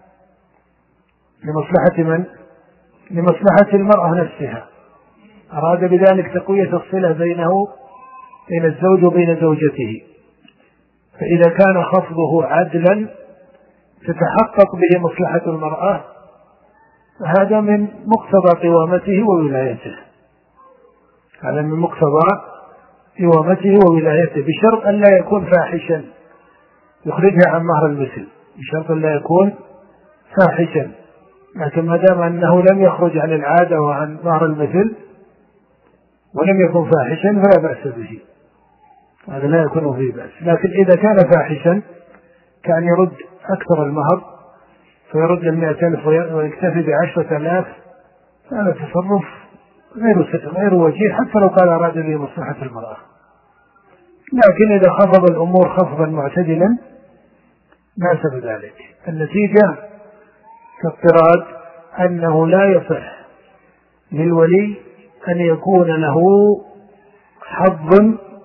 لمصلحة من؟ لمصلحة المرأة نفسها، أراد بذلك تقوية الصلة بينه بين الزوج وبين زوجته، فإذا كان خفضه عدلا تتحقق به مصلحة المرأة، فهذا من مقتضى قوامته وولايته، هذا من مقتضى قوامته وولايته، بشرط أن لا يكون فاحشا يخرجها عن مهر المثل، بشرط أن لا يكون فاحشا. لكن ما دام أنه لم يخرج عن العادة وعن مهر المثل ولم يكن فاحشا فلا بأس به، هذا لا يكون فيه بأس. لكن إذا كان فاحشا كان يرد أكثر المهر فيرد المئة ألف ويكتفي بعشرة آلاف، هذا تصرف غير غير وجيه حتى لو قال أراد به مصلحة المرأة. لكن إذا خفض الأمور خفضا معتدلا ناسب ذلك. النتيجة كاضطراد أنه لا يصح للولي أن يكون له حظ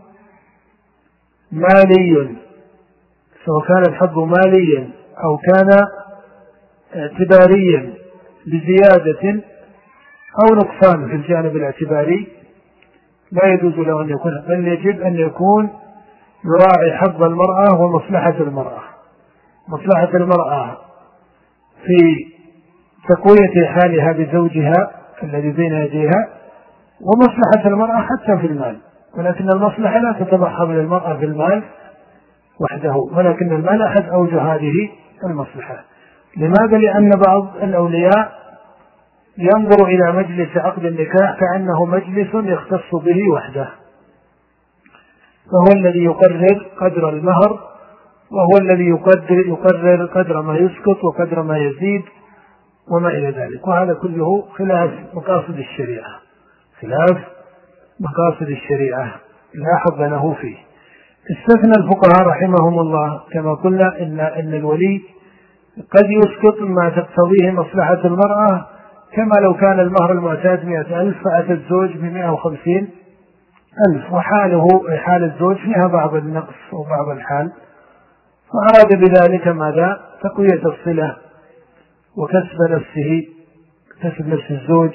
مالي، سواء كان الحظ ماليا أو كان اعتباريا بزيادة أو نقصان في الجانب الاعتباري، لا يجوز له أن يكون، بل يجب أن يكون يراعي حظ المرأة ومصلحة المرأة، مصلحة المرأة في تقوية حالها بزوجها الذي بين يديها، ومصلحة المرأة حتى في المال، ولكن المصلحة لا تتضخم للمرأة في المال وحده، ولكن المال أحد أوجه هذه المصلحة. لماذا؟ لأن بعض الأولياء ينظر إلى مجلس عقد النكاح كأنه مجلس يختص به وحده، فهو الذي يقرر قدر المهر، وهو الذي يقدر يقرر قدر ما يسقط وقدر ما يزيد وما إلى ذلك، وهذا كله خلاف مقاصد الشريعة، خلاف مقاصد الشريعة لا حظ له فيه. استثنى الفقهاء رحمهم الله كما قلنا إن, إن الولي قد يسقط ما تقتضيه مصلحة المرأة، كما لو كان المهر المعتاد مئة ألف فأتى الزوج بمئة وخمسين ألف، وحاله حال الزوج فيها بعض النقص وبعض الحال، فأراد بذلك ماذا؟ تقوية الصلة وكسب نفسه، كسب نفس الزوج،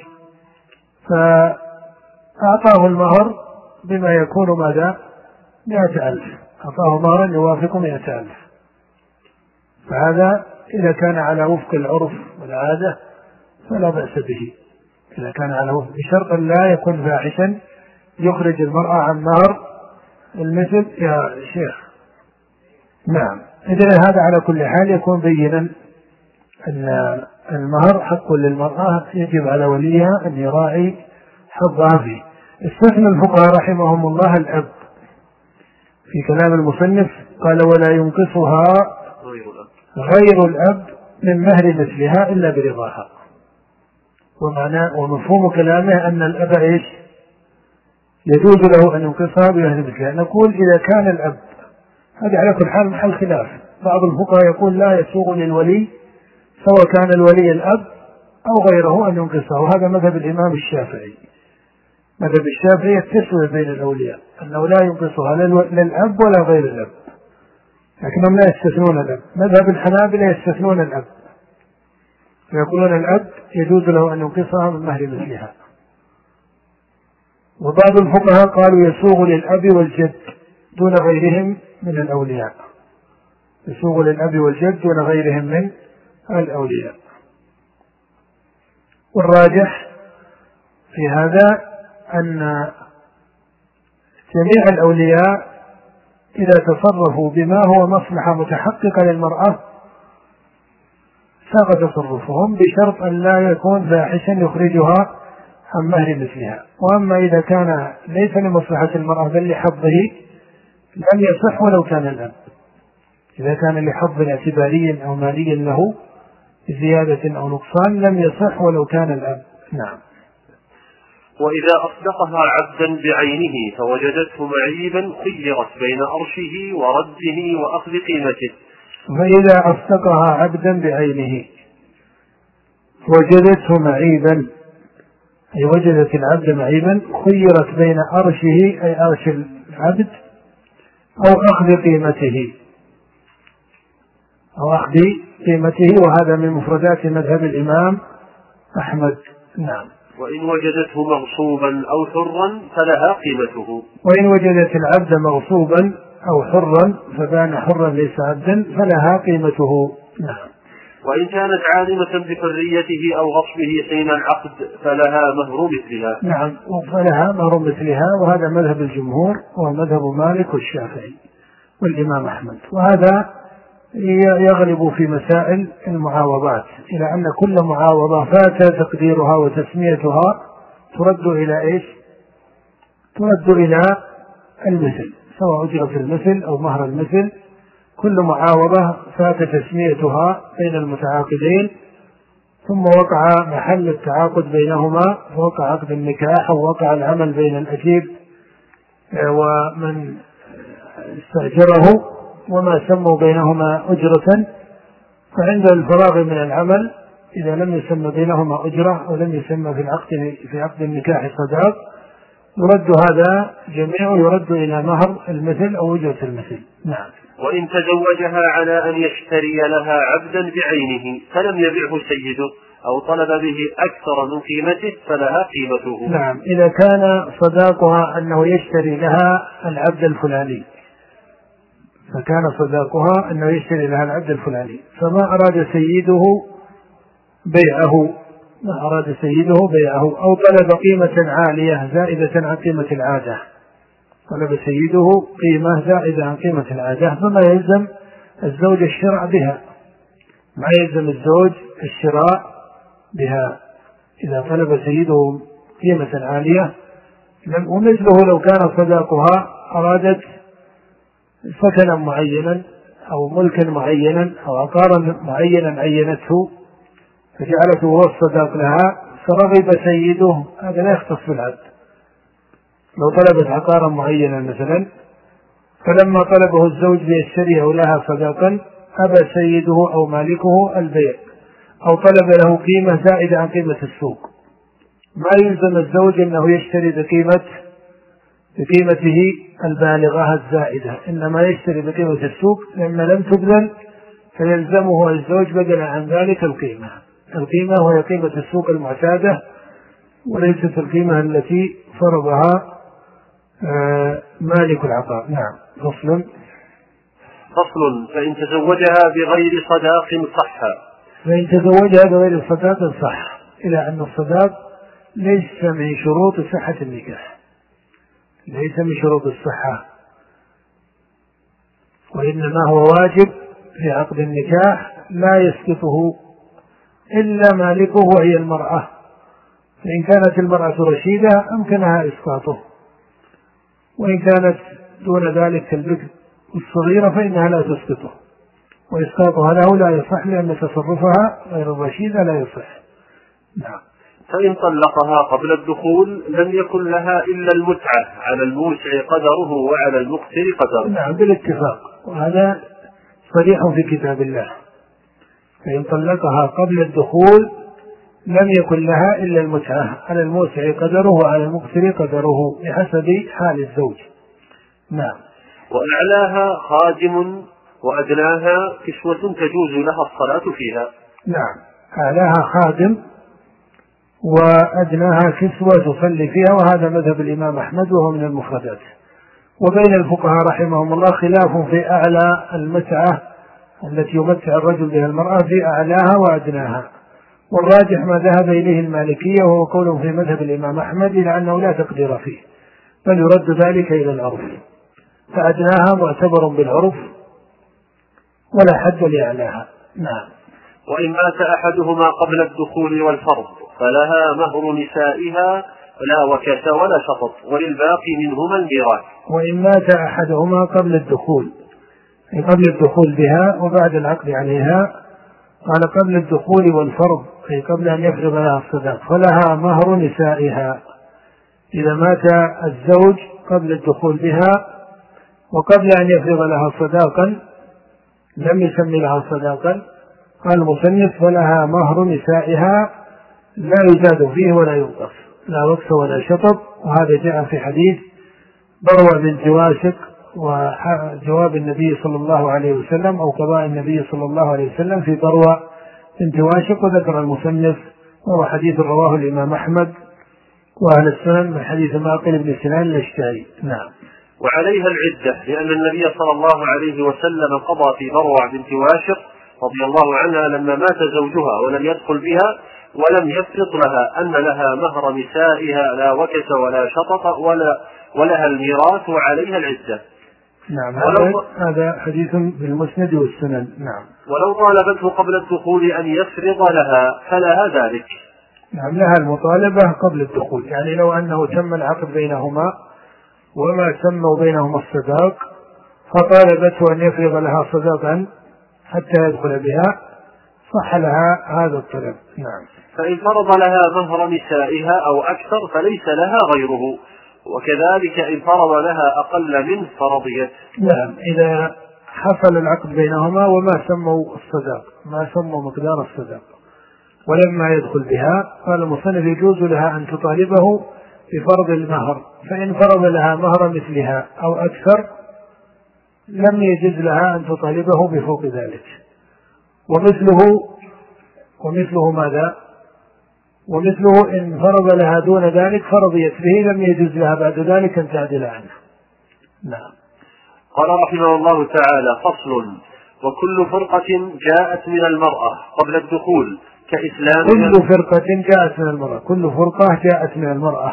فأعطاه المهر بما يكون ماذا؟ مئة ألف، أعطاه مهرا يوافق مئة ألف، فهذا إذا كان على وفق العرف والعادة فلا بأس به، إذا كان على وفق، بشرط لا يكون فاحشا يخرج المرأة عن مهر المثل يا شيخ. نعم، إذن هذا على كل حال يكون بينا أن المهر حق للمرأة، يجب على وليها أن يراعي حظها فيه. استثنى الفقهاء رحمهم الله الأب في كلام المصنف، قال ولا ينقصها غير الأب من مهر مثلها إلا برضاها. ومعنى ومفهوم كلامه أن الأب إيش؟ يجوز له أن ينقصها بمهر مثلها. نقول إذا كان الأب، هذا على كل حال محل خلاف، بعض الفقهاء يقول لا يسوغ للولي سواء كان الولي الأب أو غيره أن ينقصها، وهذا مذهب الإمام الشافعي. مذهب الشافعي التسوية بين الأولياء، أنه لا ينقصها للأب ولا غير الأب، لكنهم لا يستثنون الأب. مذهب الحنابلة يستثنون الأب، فيقولون الأب يجوز له أن ينقصها من مهر مثلها. وبعض الفقهاء قالوا يسوغ للأب والجد دون غيرهم من الأولياء، يسوغ للأب والجد دون غيرهم من الأولياء. والراجح في هذا أن جميع الأولياء إذا تصرفوا بما هو مصلحة متحققة للمرأة ساق تصرفهم، بشرط أن لا يكون فاحشا يخرجها عن مهر مثلها. وأما إذا كان ليس لمصلحة المرأة بل لحظه لم يصح ولو كان الأب، إذا كان لحظ اعتباري أو مالي له زيادة أو نقصان لم يصح ولو كان الأب. نعم. وإذا أصدقها عبدا بعينه فوجدته معيبا خيرت بين أرشه ورده وأخذ قيمته، فإذا أصدقها عبدا بعينه وجدته معيبا، أي وجدت العبد معيبا، خيرت بين أرشه أي أرش العبد أو أخذ قيمته أو أخذ قيمته وهذا من مفردات مذهب الإمام أحمد. نعم. وإن وجدته مغصوبا أو حرا فلها قيمته. وإن وجدت العبد مغصوبا أو حرا فبان حرا ليس عبدا فلها قيمته. نعم. وإن كانت عالمة بحريته أو غصبه حين العقد فلها مهر مثلها. نعم، فلها مهر مثلها، وهذا مذهب الجمهور ومذهب مالك والشافعي والإمام أحمد. وهذا يغلب في مسائل المعاوضات، إلى أن كل معاوضة فات تقديرها وتسميتها ترد إلى إيش؟ ترد إلى المثل، سواء أجرة المثل أو مهر المثل. كل معاوضة فات تسميتها بين المتعاقدين ثم وقع محل التعاقد بينهما، ووقع عقد النكاح ووقع العمل بين الأجير ومن استأجره وما سموا بينهما أجرة، فعند الفراغ من العمل إذا لم يسمى بينهما أجرة أو لم يسمى في العقد في عقد النكاح صداق يرد هذا جميعه، يرد إلى مهر المثل أو أجرة المثل. نعم. وإن تزوجها على أن يشتري لها عبدا بعينه فلم يبعه سيده أو طلب به أكثر من قيمته فلها قيمته. نعم، إذا كان صداقها أنه يشتري لها العبد الفلاني، فكان صداقها أنه يشتري لها العبد الفلاني، فما أراد سيده بيعه ما أراد سيده بيعه أو طلب قيمة عالية زائدة عن قيمة العادة، طلب سيده قيمة زائدة عن قيمة العادة، فما يلزم الزوج الشراء بها، ما يلزم الزوج الشراء بها إذا طلب سيده قيمة عالية. ومثله لو كان صداقها أرادت سكنا معينا أو ملكا معينا أو عقارا معينا عينته فجعلته هو الصداق لها فرغب سيده، هذا لا يختص بالعبد. لو طلبت عقارا معينا مثلا فلما طلبه الزوج ليشتريه لها صداقا أبى سيده أو مالكه البيع أو طلب له قيمة زائدة عن قيمة السوق، ما يلزم الزوج أنه يشتري بقيمة بقيمته البالغة الزائدة، إنما يشتري بقيمة السوق، لما لم تبذل فيلزمه الزوج بدلا عن ذلك القيمة القيمة وهي قيمة السوق المعتادة وليست القيمة التي فرضها مالك العقار. نعم. فصل فصل فإن تزوجها بغير صداق صح. فإن تزوجها بغير صداق صح، إلى أن الصداق ليس من شروط صحة النكاح، ليس من شروط الصحة، وإنما هو واجب في عقد النكاح لا يسقطه إلا مالكه وهي المرأة، فإن كانت المرأة رشيدة أمكنها إسقاطه، وإن كانت دون ذلك كالبكر الصغيرة فإنها لا تسقطه، وإسقاطها له لا يصح لأن تصرفها غير الرشيدة لا يصح. نعم. فإن طلقها قبل الدخول لم يكن لها إلا المتعة على الموسع قدره وعلى المقتر قدره. نعم، بالاتفاق، وهذا صريح في كتاب الله. فإن طلقها قبل الدخول لم يكن لها إلا المتعة على الموسع قدره وعلى المقتر قدره بحسب حال الزوج. نعم. وأعلاها خادم وأدناها كسوة تجوز لها الصلاة فيها. نعم، أعلاها خادم وأدناها كسوة تصلي فيها، وهذا مذهب الإمام أحمد وهو من المفردات. وبين الفقهاء رحمهم الله خلاف في أعلى المتعة التي يمتع الرجل بها المرأة في أعلاها وأدناها، والراجح ما ذهب إليه المالكية وهو قول في مذهب الإمام أحمد إلى أنه لا تقدير فيه بل يرد ذلك إلى العرف، فأدناها معتبر بالعرف ولا حد لأعلاها. نعم. وإن مات أحدهما قبل الدخول والفرض فلها مهر نسائها لا وكس ولا شطط وللباقي منهما الميراث. وإن مات أحدهما قبل الدخول، أي قبل الدخول بها وبعد العقد عليها، قال قبل الدخول والفرض أي قبل أن يفرض لها الصداق فلها مهر نسائها. إذا مات الزوج قبل الدخول بها وقبل أن يفرض لها صداقا لم يسمي لها صداقا. قال المصنف ولها مهر نسائها لا يزاد فيه ولا ينقص، لا وقف ولا شطط. وهذا جاء في حديث بروة بنت واشق وجواب النبي صلى الله عليه وسلم أو قضاء النبي صلى الله عليه وسلم في بروة بنت واشق، وذكر المصنف وهو حديث رواه الإمام أحمد وأهل السنن من حديث معقل بن سنان الأشجعي. نعم. وعليها العدة، لأن النبي صلى الله عليه وسلم قضى في بروة بنت واشق رضي الله عنها لما مات زوجها ولم يدخل بها ولم يفرض لها أن لها مهر نسائها لا وكس ولا شطط ولا ولها الميراث وعليها العدة. نعم. هذا, هذا حديث في المسند والسنن. نعم. ولو طالبته قبل الدخول أن يفرض لها فلها ذلك. نعم، لها المطالبة قبل الدخول، يعني لو أنه تم العقد بينهما وما سموا بينهما الصداق فطالبته أن يفرض لها صداقا حتى يدخل بها صح لها هذا الطلب. نعم. فإن فرض لها مهر نسائها أو أكثر فليس لها غيره، وكذلك إن فرض لها أقل منه فرضيت. نعم، إذا حصل العقد بينهما وما سموا الصداق، ما سموا مقدار الصداق ولما يدخل بها، قال المصنف يجوز لها أن تطالبه بفرض المهر، فإن فرض لها مهر مثلها أو أكثر لم يجوز لها أن تطالبه بفوق ذلك. ومثله ومثله ماذا؟ ومثله إن فرض لها دون ذلك فرضيت به لم يجوز لها بعد ذلك أن تعدل عنه. نعم. قال رحمه الله تعالى: فصل: وكل فرقة جاءت من المرأة قبل الدخول كإسلام. كل فرقة جاءت من المرأة، كل فرقة جاءت من المرأة.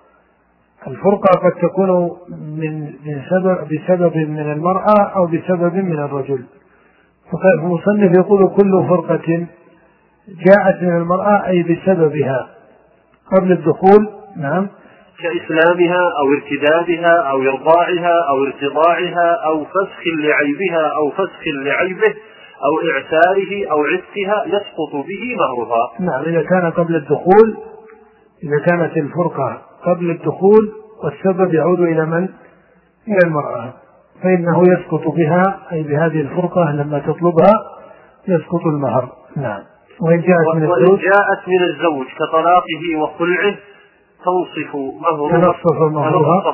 الفرقة قد تكون من من سبب بسبب من المرأة أو بسبب من الرجل. فالمصنف يقول كل فرقة جاءت من المرأة أي بسببها قبل الدخول. نعم. كإسلامها أو ارتدادها أو إرضاعها أو ارتضاعها أو فسخ لعيبها أو فسخ لعيبه أو إعساره أو عتقها يسقط به مهرها. نعم، إذا كان قبل الدخول، إذا كانت الفرقة قبل الدخول والسبب يعود إلى من؟ إلى المرأة، فإنه يسقط بها أي بهذه الفرقة لما تطلبها يسقط المهر. نعم. وإن جاءت من الزوج جاءت من الزوج كطلاقه وخلعه تنصف مهرها تنصف مهرها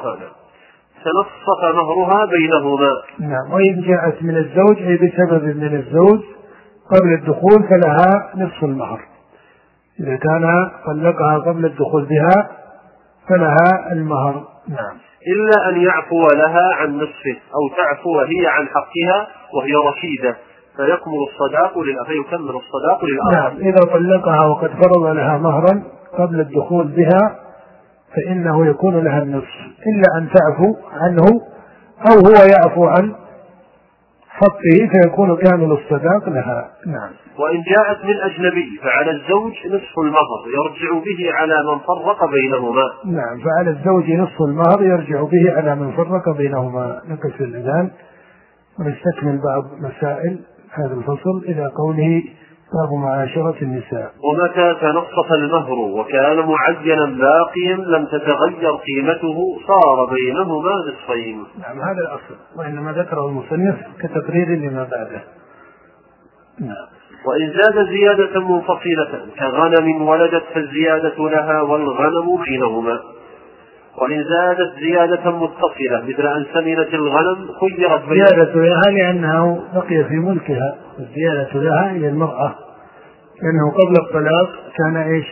تنصف مهرها بينهما. نعم. وإن جاءت من الزوج أي بسبب من الزوج قبل الدخول فلها نصف المهر. إذا كان طلقها قبل الدخول بها فلها المهر. نعم. إلا أن يعفو لها عن نصفه أو تعفو هي عن حقها وهي رشيدة فيكمل الصداق للأخ فيكمل الصداق للأخ. نعم. إذا طلقها وقد فرض لها مهرا قبل الدخول بها فإنه يكون لها النصف، إلا أن تعفو عنه أو هو يعفو عن حقه فيكون كامل الصداق لها. نعم. وإن جاءت من أجنبي فعلى الزوج نصف المهر يرجع به على من فرق بينهما. نعم، فعلى الزوج نصف المهر يرجع به على من فرق بينهما. نقف الآن ونستكمل بعض مسائل هذا الفصل إلى قوله باب معاشرة النساء. ومتى تنصف المهر وكان معينا باقيا لم تتغير قيمته صار بينهما نصفين. نعم، هذا الأصل، وإنما ذكره المصنف كتقرير لما بعده. نعم. وإن زاد زيادة منفصلة كغنم ولدت فالزيادة لها والغنم بينهما. وإن زادت زيادة متصلة مثل أن سمنت الغنم خيرت زيادة لها لأنه بقي في ملكها، الزيادة لها هي المرأة، لأنه قبل الطلاق كان إيش؟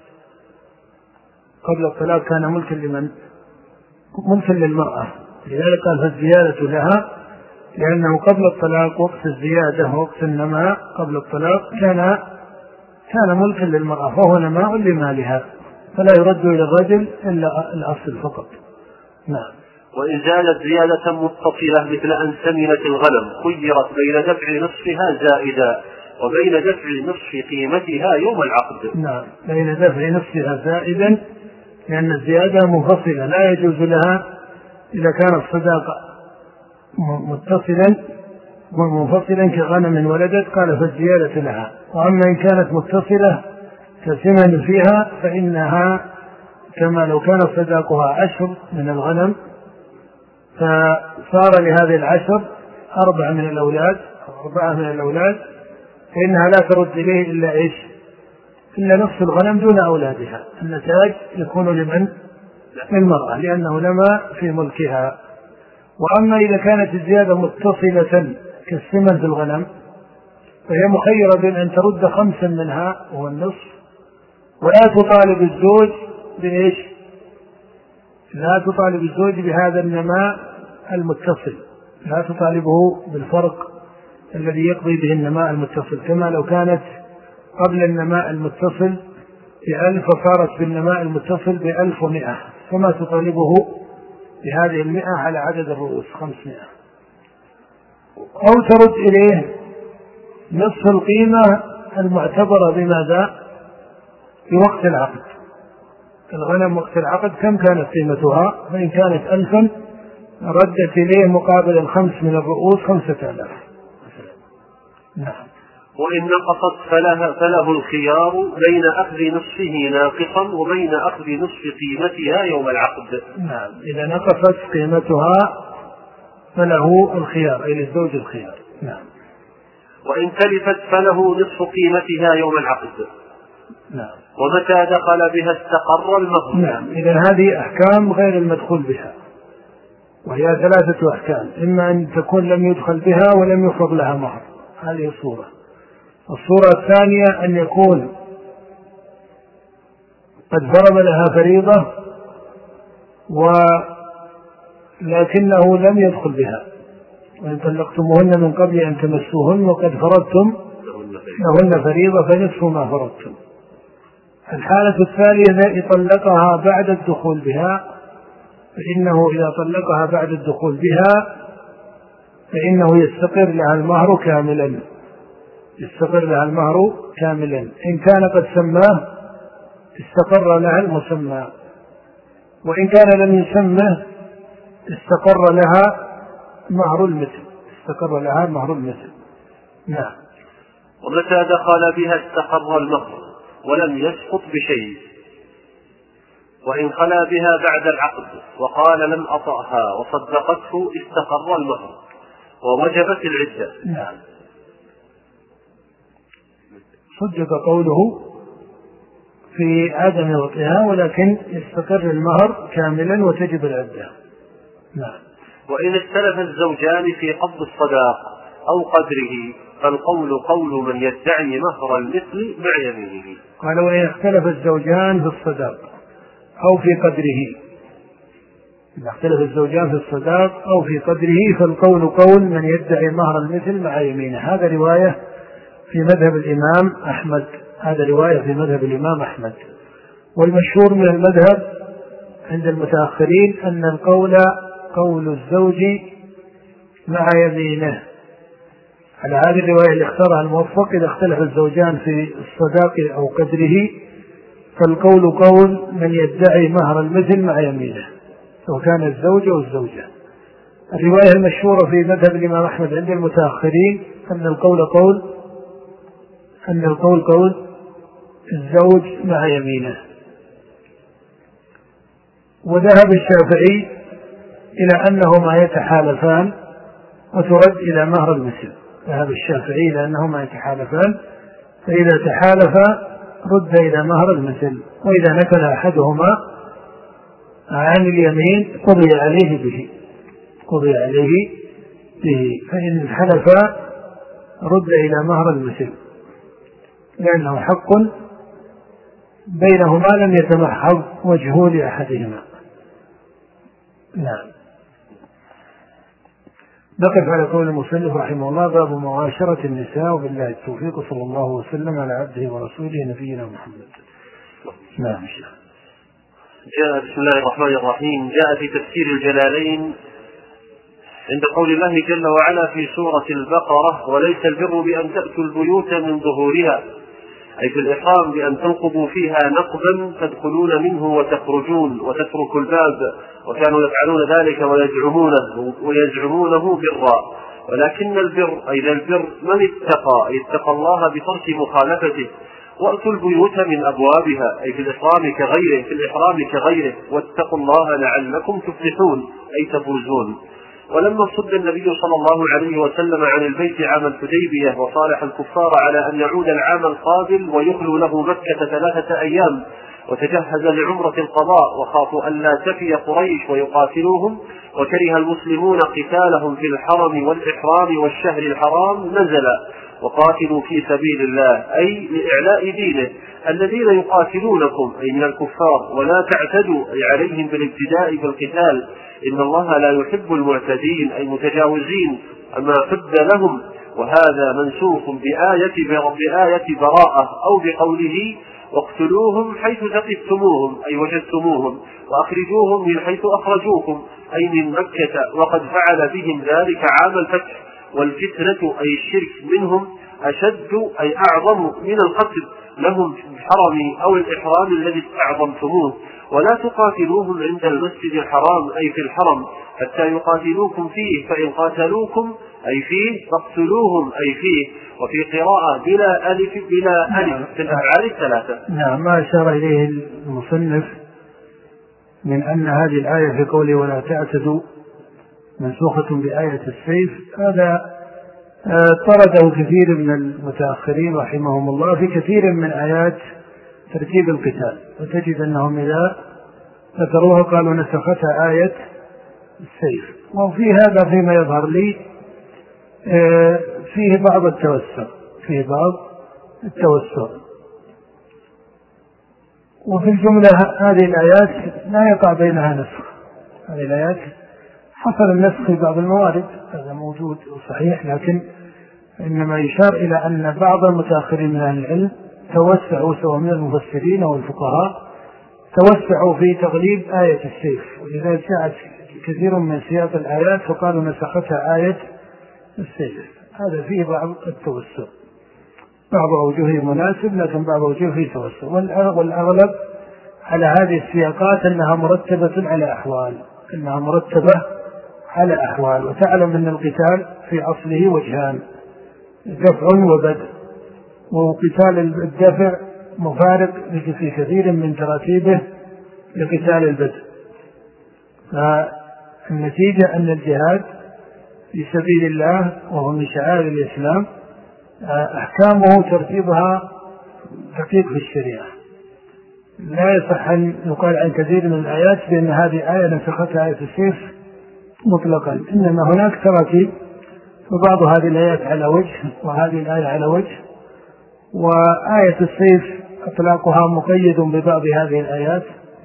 قبل الطلاق كان ملكا لمن؟ ملكا للمرأة، لذلك قال فالزيادة لها لأنه قبل الطلاق وقت الزيادة وقت النماء قبل الطلاق كان كان ملكا للمرأة فهو نماء لمالها فلا يرد إلى الرجل إلا الأصل فقط. نعم. وإن زادت زيادة متصلة مثل أن سمنت الغنم خيرت بين دفع نصفها زائدا وبين دفع نصف قيمتها يوم العقد. نعم، بين دفع نصفها زائدا لأن الزيادة منفصلة لا يجوز لها إذا كان الصداق متصلا منفصلا كغنم ولدت قال فالزيادة لها. وأما إن كانت متصلة كثمن فيها فإنها كما لو كان صداقها عشر من الغنم فصار لهذه العشر أربع من الأولاد أو أربعة من الأولاد فإنها لا ترد إليه إلا إيش؟ إلا نصف الغنم دون أولادها. النتاج يكون لمن؟ للمرأة لأنه نما في ملكها. وأما إذا كانت الزيادة متصلة كالثمن في الغنم فهي مخيرة بين أن ترد خمسا منها وهو النصف، ولا تطالب الزوج بإيش؟ لا تطالب الزوج بهذا النماء المتصل، لا تطالبه بالفرق الذي يقضي به النماء المتصل، كما لو كانت قبل النماء المتصل بألف وصارت بالنماء المتصل بألف ومئة، فما تطالبه بهذه المئة على عدد الرؤوس خمسمائة. أو ترد إليه نصف القيمة المعتبرة بماذا؟ في وقت العقد. الغنم وقت العقد كم كانت قيمتها؟ فإن كانت ألفا ردت إليه مقابل الخمس من الرؤوس خمسة آلاف. نعم. وإن نقصت فله, فله الخيار بين أخذ نصفه ناقصا وبين أخذ نصف قيمتها يوم العقد. نعم. إذا نقصت قيمتها فله الخيار، أي للزوج الخيار. نعم. وإن تلفت فله نصف قيمتها يوم العقد. نعم. ومتى دخل بها استقر المهر. نعم. إذا هذه أحكام غير المدخول بها، وهي ثلاثة أحكام: إما أن تكون لم يدخل بها ولم يفرض لها مهر، هذه صورة. الصورة الثانية أن يكون قد فرض لها فريضة ولكنه لم يدخل بها، وإن طلقتموهن من قبل أن تمسوهن وقد فرضتم لهن فريضة فنصف ما فرضتم. الحالة الثالثة يطلقها بعد الدخول بها، فإنه إذا طلقها بعد الدخول بها فإنه يستقر لها المهر كاملا، يستقر لها المهر كاملا. إن كان قد سماه استقر لها المسمى، وإن كان لم يسمه استقر لها مهر المثل، استقر لها مهر المثل. نعم. ومتى دخل بها استقر المهر ولم يسقط بشيء. وإن خلا بها بعد العقد وقال لم أطأها وصدقته استقر المهر ووجبت العدة. نعم. صدق قوله في عدم وطئها ولكن يستقر المهر كاملا وتجب العدة. نعم. وإن اختلف الزوجان في قبض الصداق أو قدره فالقول قول من يدعي مهر المثل مع يمينه. قال: وإن اختلف الزوجان في الصداق أو في قدره، إذا اختلف الزوجان في الصداق أو في قدره فالقول قول من يدعي مهر المثل مع يمينه. هذا رواية في مذهب الإمام أحمد، هذا رواية في مذهب الإمام أحمد. والمشهور من المذهب عند المتأخرين أن القول قول الزوج مع يمينه. على هذه الرواية اللي اختارها الموفق: إذا اختلف الزوجان في الصداق أو قدره فالقول قول من يدعي مهر المثل مع يمينه، سواء كان الزوج أو الزوجة. الرواية المشهورة في مذهب الإمام أحمد عند المتأخرين أن القول قول أن القول قول الزوج مع يمينه. وذهب الشافعي إلى أنهما يتحالفان وترد إلى مهر المثل. ذهب الشافعي إلى أنهما يتحالفان، فإذا تحالفا رد إلى مهر المثل، وإذا نكل أحدهما عن اليمين قضي عليه به قضي عليه به فإن حلفا رد إلى مهر المثل، لأنه حق بينهما لم يتمحض وجهه لأحدهما. نعم. نقف على قول المصنف رحمه الله: باب معاشرة النساء، وبالله التوفيق، صلى الله وسلم على عبده ورسوله نبينا محمد. نعم. جاء بسم الله الرحمن الرحيم جاء في تفسير الجلالين عند قول الله جل وعلا في سورة البقرة: وليس البر بأن تأتوا البيوت من ظهورها، أي في الإحرام بأن تنقضوا فيها نقبا تدخلون منه وتخرجون وتتركوا الباب، وكانوا يفعلون ذلك ويزعمونه ويزعمونه برا، ولكن البر أي البر من اتقى، أي اتقى الله بترك مخالفته. وأتوا البيوت من أبوابها، أي في الإحرام كغيره في الإحرام كغيره واتقوا الله لعلكم تفلحون، أي تفوزون. ولما صد النبي صلى الله عليه وسلم عن البيت عام الحديبية وصالح الكفار على أن يعود العام القابل ويخلو له مكة ثلاثة أيام وتجهز لعمرة القضاء وخافوا أن لا تفي قريش ويقاتلوهم وكره المسلمون قتالهم في الحرم والإحرام والشهر الحرام، نزل وقاتلوا في سبيل الله أي لإعلاء دينه الذين يقاتلونكم أي من الكفار ولا تعتدوا أي عليهم بالابتداء بالقتال إن الله لا يحب المعتدين أي متجاوزين أما حد لهم. وهذا منسوخ بآية بآية براءة أو بقوله واقتلوهم حيث ثقفتموهم أي وجدتموهم وأخرجوهم من حيث أخرجوكم أي من مكة، وقد فعل بهم ذلك عام الفتح. والفتنة أي الشرك منهم أشد أي أعظم من القتل لهم في الحرم أو الإحرام الذي أعظمتموه، ولا تقاتلوهم عند المسجد الحرام أي في الحرم حتى يقاتلوكم فيه، فإن قاتلوكم أي فيه فاقتلوهم أي فيه. وفي قراءة بلا ألف بلا ألف في الأفعال الثلاثة. نعم، ما أشار إليه المصنف من أن هذه الآية في قوله ولا تعتدوا منسوخة بآية السيف، هذا طرده كثير من المتأخرين رحمهم الله في كثير من آيات ترتيب القتال، وتجد أنهم إذا ذكروها قالوا نسختها آية السيف. وفي هذا فيما يظهر لي فيه بعض التوسع فيه بعض التوسع وفي الجملة هذه الآيات لا يقع بينها نسخ. هذه الآيات حصل النسخ في بعض الموارد، هذا موجود وصحيح، لكن إنما يشار إلى أن بعض المتأخرين من أهل العلم توسعوا سواء من المفسرين أو الفقهاء توسعوا في تغليب آية السيف، ولذلك جاءت كثير من سياق الآيات فقالوا نسختها آية السيف. هذا فيه بعض التوسع، بعض أوجهه مناسب لكن بعض أوجهه فيه توسع، والأغلب على هذه السياقات أنها مرتبة على أحوال أنها مرتبة على أحوال وتعلم أن القتال في أصله وجهان، دفع وبدء، وقتال الدفع مفارق في كثير من تراتيبه لقتال البدء. فالنتيجة أن الجهاد في سبيل الله وهو من شعائر الإسلام أحكامه ترتيبها دقيق في الشريعة، لا يصح أن يقال عن كثير من الآيات بأن هذه آية نسختها آية السيف مطلقا، إنما هناك تراتيب، وبعض هذه الآيات على وجه وهذه الآية على وجه، وآية السيف أطلاقها مقيد ببعض هذه الآيات.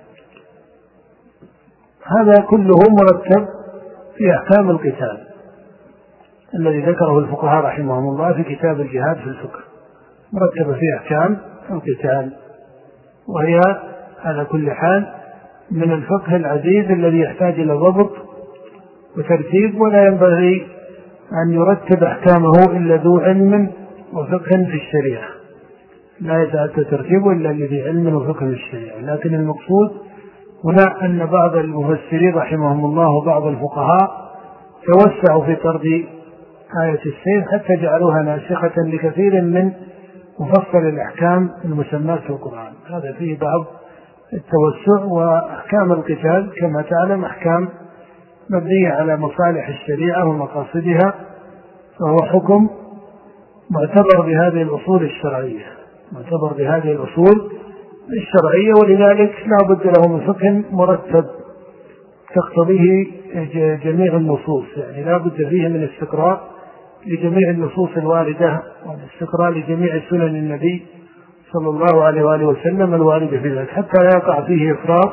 هذا كله مرتب في أحكام القتال الذي ذكره الفقهاء رحمهم الله في كتاب الجهاد في الفقه، مرتبة في أحكام القتال، وهي على كل حال من الفقه العزيز الذي يحتاج إلى ضبط وترتيب، ولا ينبغي أن يرتب أحكامه إلا ذو علم وفقه في الشريعة، لا يتأتى ترتيبه إلا الذي علم وفقه في الشريعة. لكن المقصود هنا أن بعض المفسرين رحمهم الله وبعض الفقهاء توسعوا في طرد آية السيف حتى جعلوها ناسخة لكثير من مفصل الأحكام المسماة في القرآن. هذا فيه بعض التوسع. وأحكام القتال كما تعلم أحكام مبنية على مصالح الشريعة ومقاصدها، فهو حكم معتبر بهذه الأصول الشرعية معتبر بهذه الأصول الشرعية ولذلك لا بد له من فقه مرتب تقتضيه جميع النصوص، يعني لا بد فيه من استقراء لجميع النصوص الواردة والاستقراء لجميع سنن النبي صلى الله عليه وآله وسلم الواردة في ذلك، حتى لا يقع فيه إفراط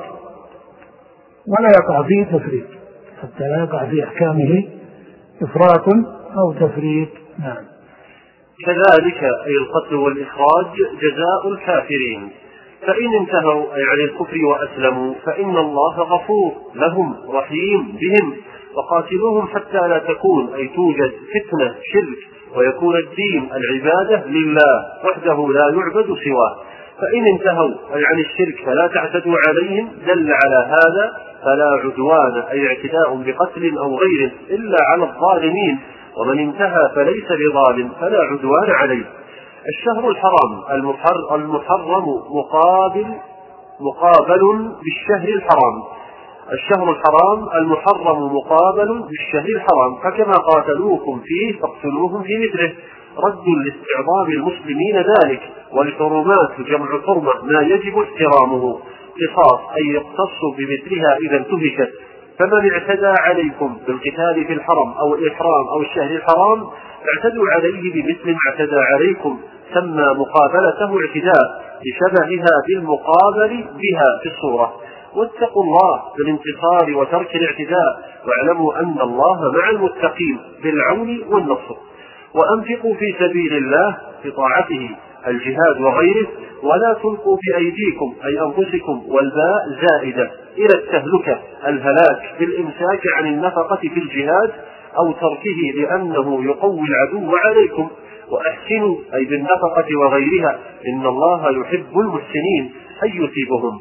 ولا يقع فيه تفريط حتى لا يقع في أحكامه إفراط أو تفريط. نعم. كذلك أي القتل والإخراج جزاء الكافرين، فإن انتهوا أي عن الكفر وأسلموا فإن الله غفور لهم رحيم بهم، وقاتلوهم حتى لا تكون أي توجد فتنة شرك ويكون الدين العبادة لله وحده لا يعبد سواه. فإن انتهوا أي عن الشرك فلا تعتدوا عليهم، دل على هذا فلا عدوان أي اعتداء بقتل أو غيره إلا على الظالمين، ومن انتهى فليس بظالم فلا عدوان عليه. الشهر الحرام المحرم مقابل مقابل بالشهر الحرام، الشهر الحرام المحرم مقابل بالشهر الحرام، فكما قاتلوكم فيه فاقتلوهم في مثله، رد لاستعظام المسلمين ذلك. والحرمات جمع حرمة ما يجب احترامه، قصاص أي يقتص بمثلها إذا انتهكت. فمن اعتدى عليكم بالقتال في الحرم أو الإحرام أو الشهر الحرام اعتدوا عليه بمثل ما اعتدى عليكم، سمى مقابلته اعتداء لشبهها بالمقابل بها في الصورة. واتقوا الله بالانتصار وترك الاعتداء، واعلموا أن الله مع المتقين بالعون والنصر. وأنفقوا في سبيل الله بطاعته الجهاد وغيره، ولا تلقوا بأيديكم أي أنفسكم والباء زائدة إلى التهلكة الهلاك بالإمساك عن النفقة في الجهاد أو تركه لأنه يقوي العدو عليكم. وأحسنوا أي بالنفقة وغيرها، إن الله يحب المحسنين أي يثيبهم.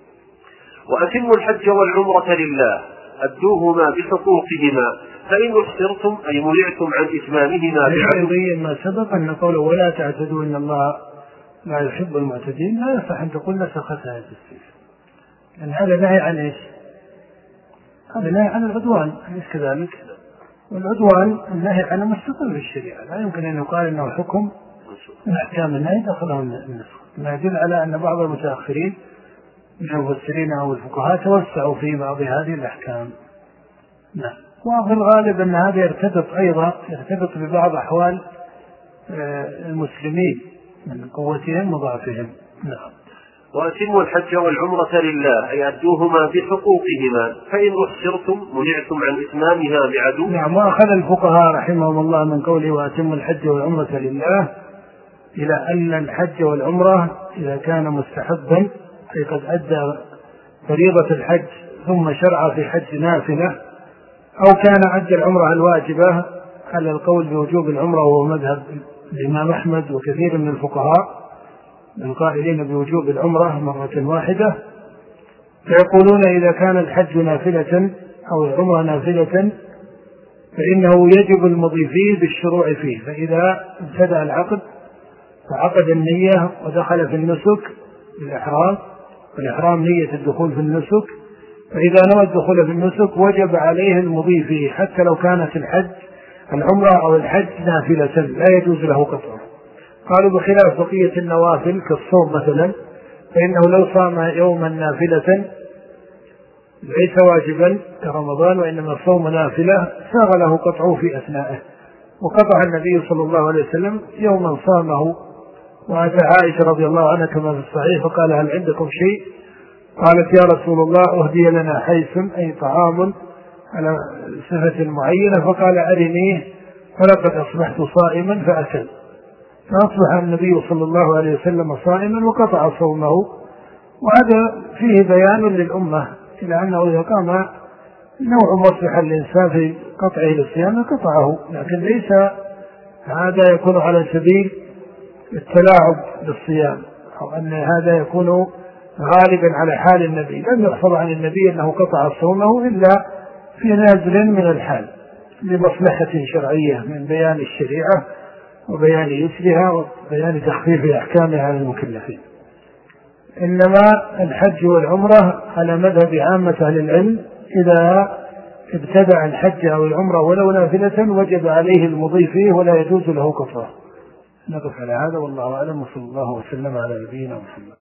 وأتموا الحج والعمرة لله أدوهما بحقوقهما، فإن أحصرتم أي منعتم عن إتمامهما بعدو. ما سبق أن قوله ولا تعتدوا إن الله لا يحب المعتدين لا يصح أن تقول نسخت هذه السيف، لأن هذا نهي عن إيش؟ هذا نهي عن العدوان، أليس كذلك؟ والعدوان النهي عنه مستقل في الشريعة، لا يمكن أن يقال أنه حكم من أحكام النهي دخله النسخ، ما يدل على أن بعض المتأخرين من المفسرين أو الفقهاء توسعوا في بعض هذه الأحكام. نعم. وفي الغالب أن هذا يرتبط أيضا يرتبط ببعض أحوال المسلمين من قوتهم وضعفهم. نعم. وأتموا الحج والعمرة لله أي أدوهما بحقوقهما، فإن أحصرتم منعتم عن إتمامها بعدو. نعم. وأخذ الفقهاء رحمهم الله من قوله وأتموا الحج والعمرة لله إلى أن الحج والعمرة إذا كان مستحبا أي قد أدى فريضة الحج ثم شرع في حج نافلة، أو كان أدى العمرة الواجبة على القول بوجوب العمرة وهو مذهب الإمام أحمد وكثير من الفقهاء القائلين بوجوب العمرة مرة واحدة، فيقولون إذا كان الحج نافلة أو العمرة نافلة فإنه يجب المضي فيه بالشروع فيه. فإذا ابتدأ العقد فعقد النية ودخل في النسك بالإحرام، والإحرام نية الدخول في النسك، فإذا نوى الدخول في النسك وجب عليه المضي فيه حتى لو كانت الحج العمرة أو الحج نافلة لا يجوز له قطعه. قالوا بخلاف بقية النوافل كالصوم مثلا، فإنه لو صام يوما نافلة ليس واجبا كرمضان وإنما الصوم نافلة ساغ له قطعه في أثنائه. وقطع النبي صلى الله عليه وسلم يوما صامه، وأتى عائشة رضي الله عنها كما في الصحيح فقال هل عندكم شيء؟ قالت يا رسول الله أهدي لنا حيث أي طعام على صفة معينة، فقال أرنيه، فلقد أصبحت صائما فأكل، فأصبح النبي صلى الله عليه وسلم صائما وقطع صومه. وهذا فيه بيان للأمة إلى أنه إذا قام نوع مصلحة الإنسان في قطعه للصيام قطعه، لكن ليس هذا يكون على سبيل التلاعب بالصيام أو أن هذا يكون غالبا على حال النبي. لم يحفظ عن النبي أنه قطع صومه إلا في نازل من الحال لمصلحة شرعية من بيان الشريعة وبيان يسرها وبيان تخفيف أحكامها على المكلفين. إنما الحج والعمرة على مذهب عامة أهل العلم إذا ابتدع الحج أو العمرة ولو نافلة وجب عليه المضي فيه ولا يجوز له قطعه. نقف على هذا والله أعلم، وصلى الله وسلم على نبينا محمد.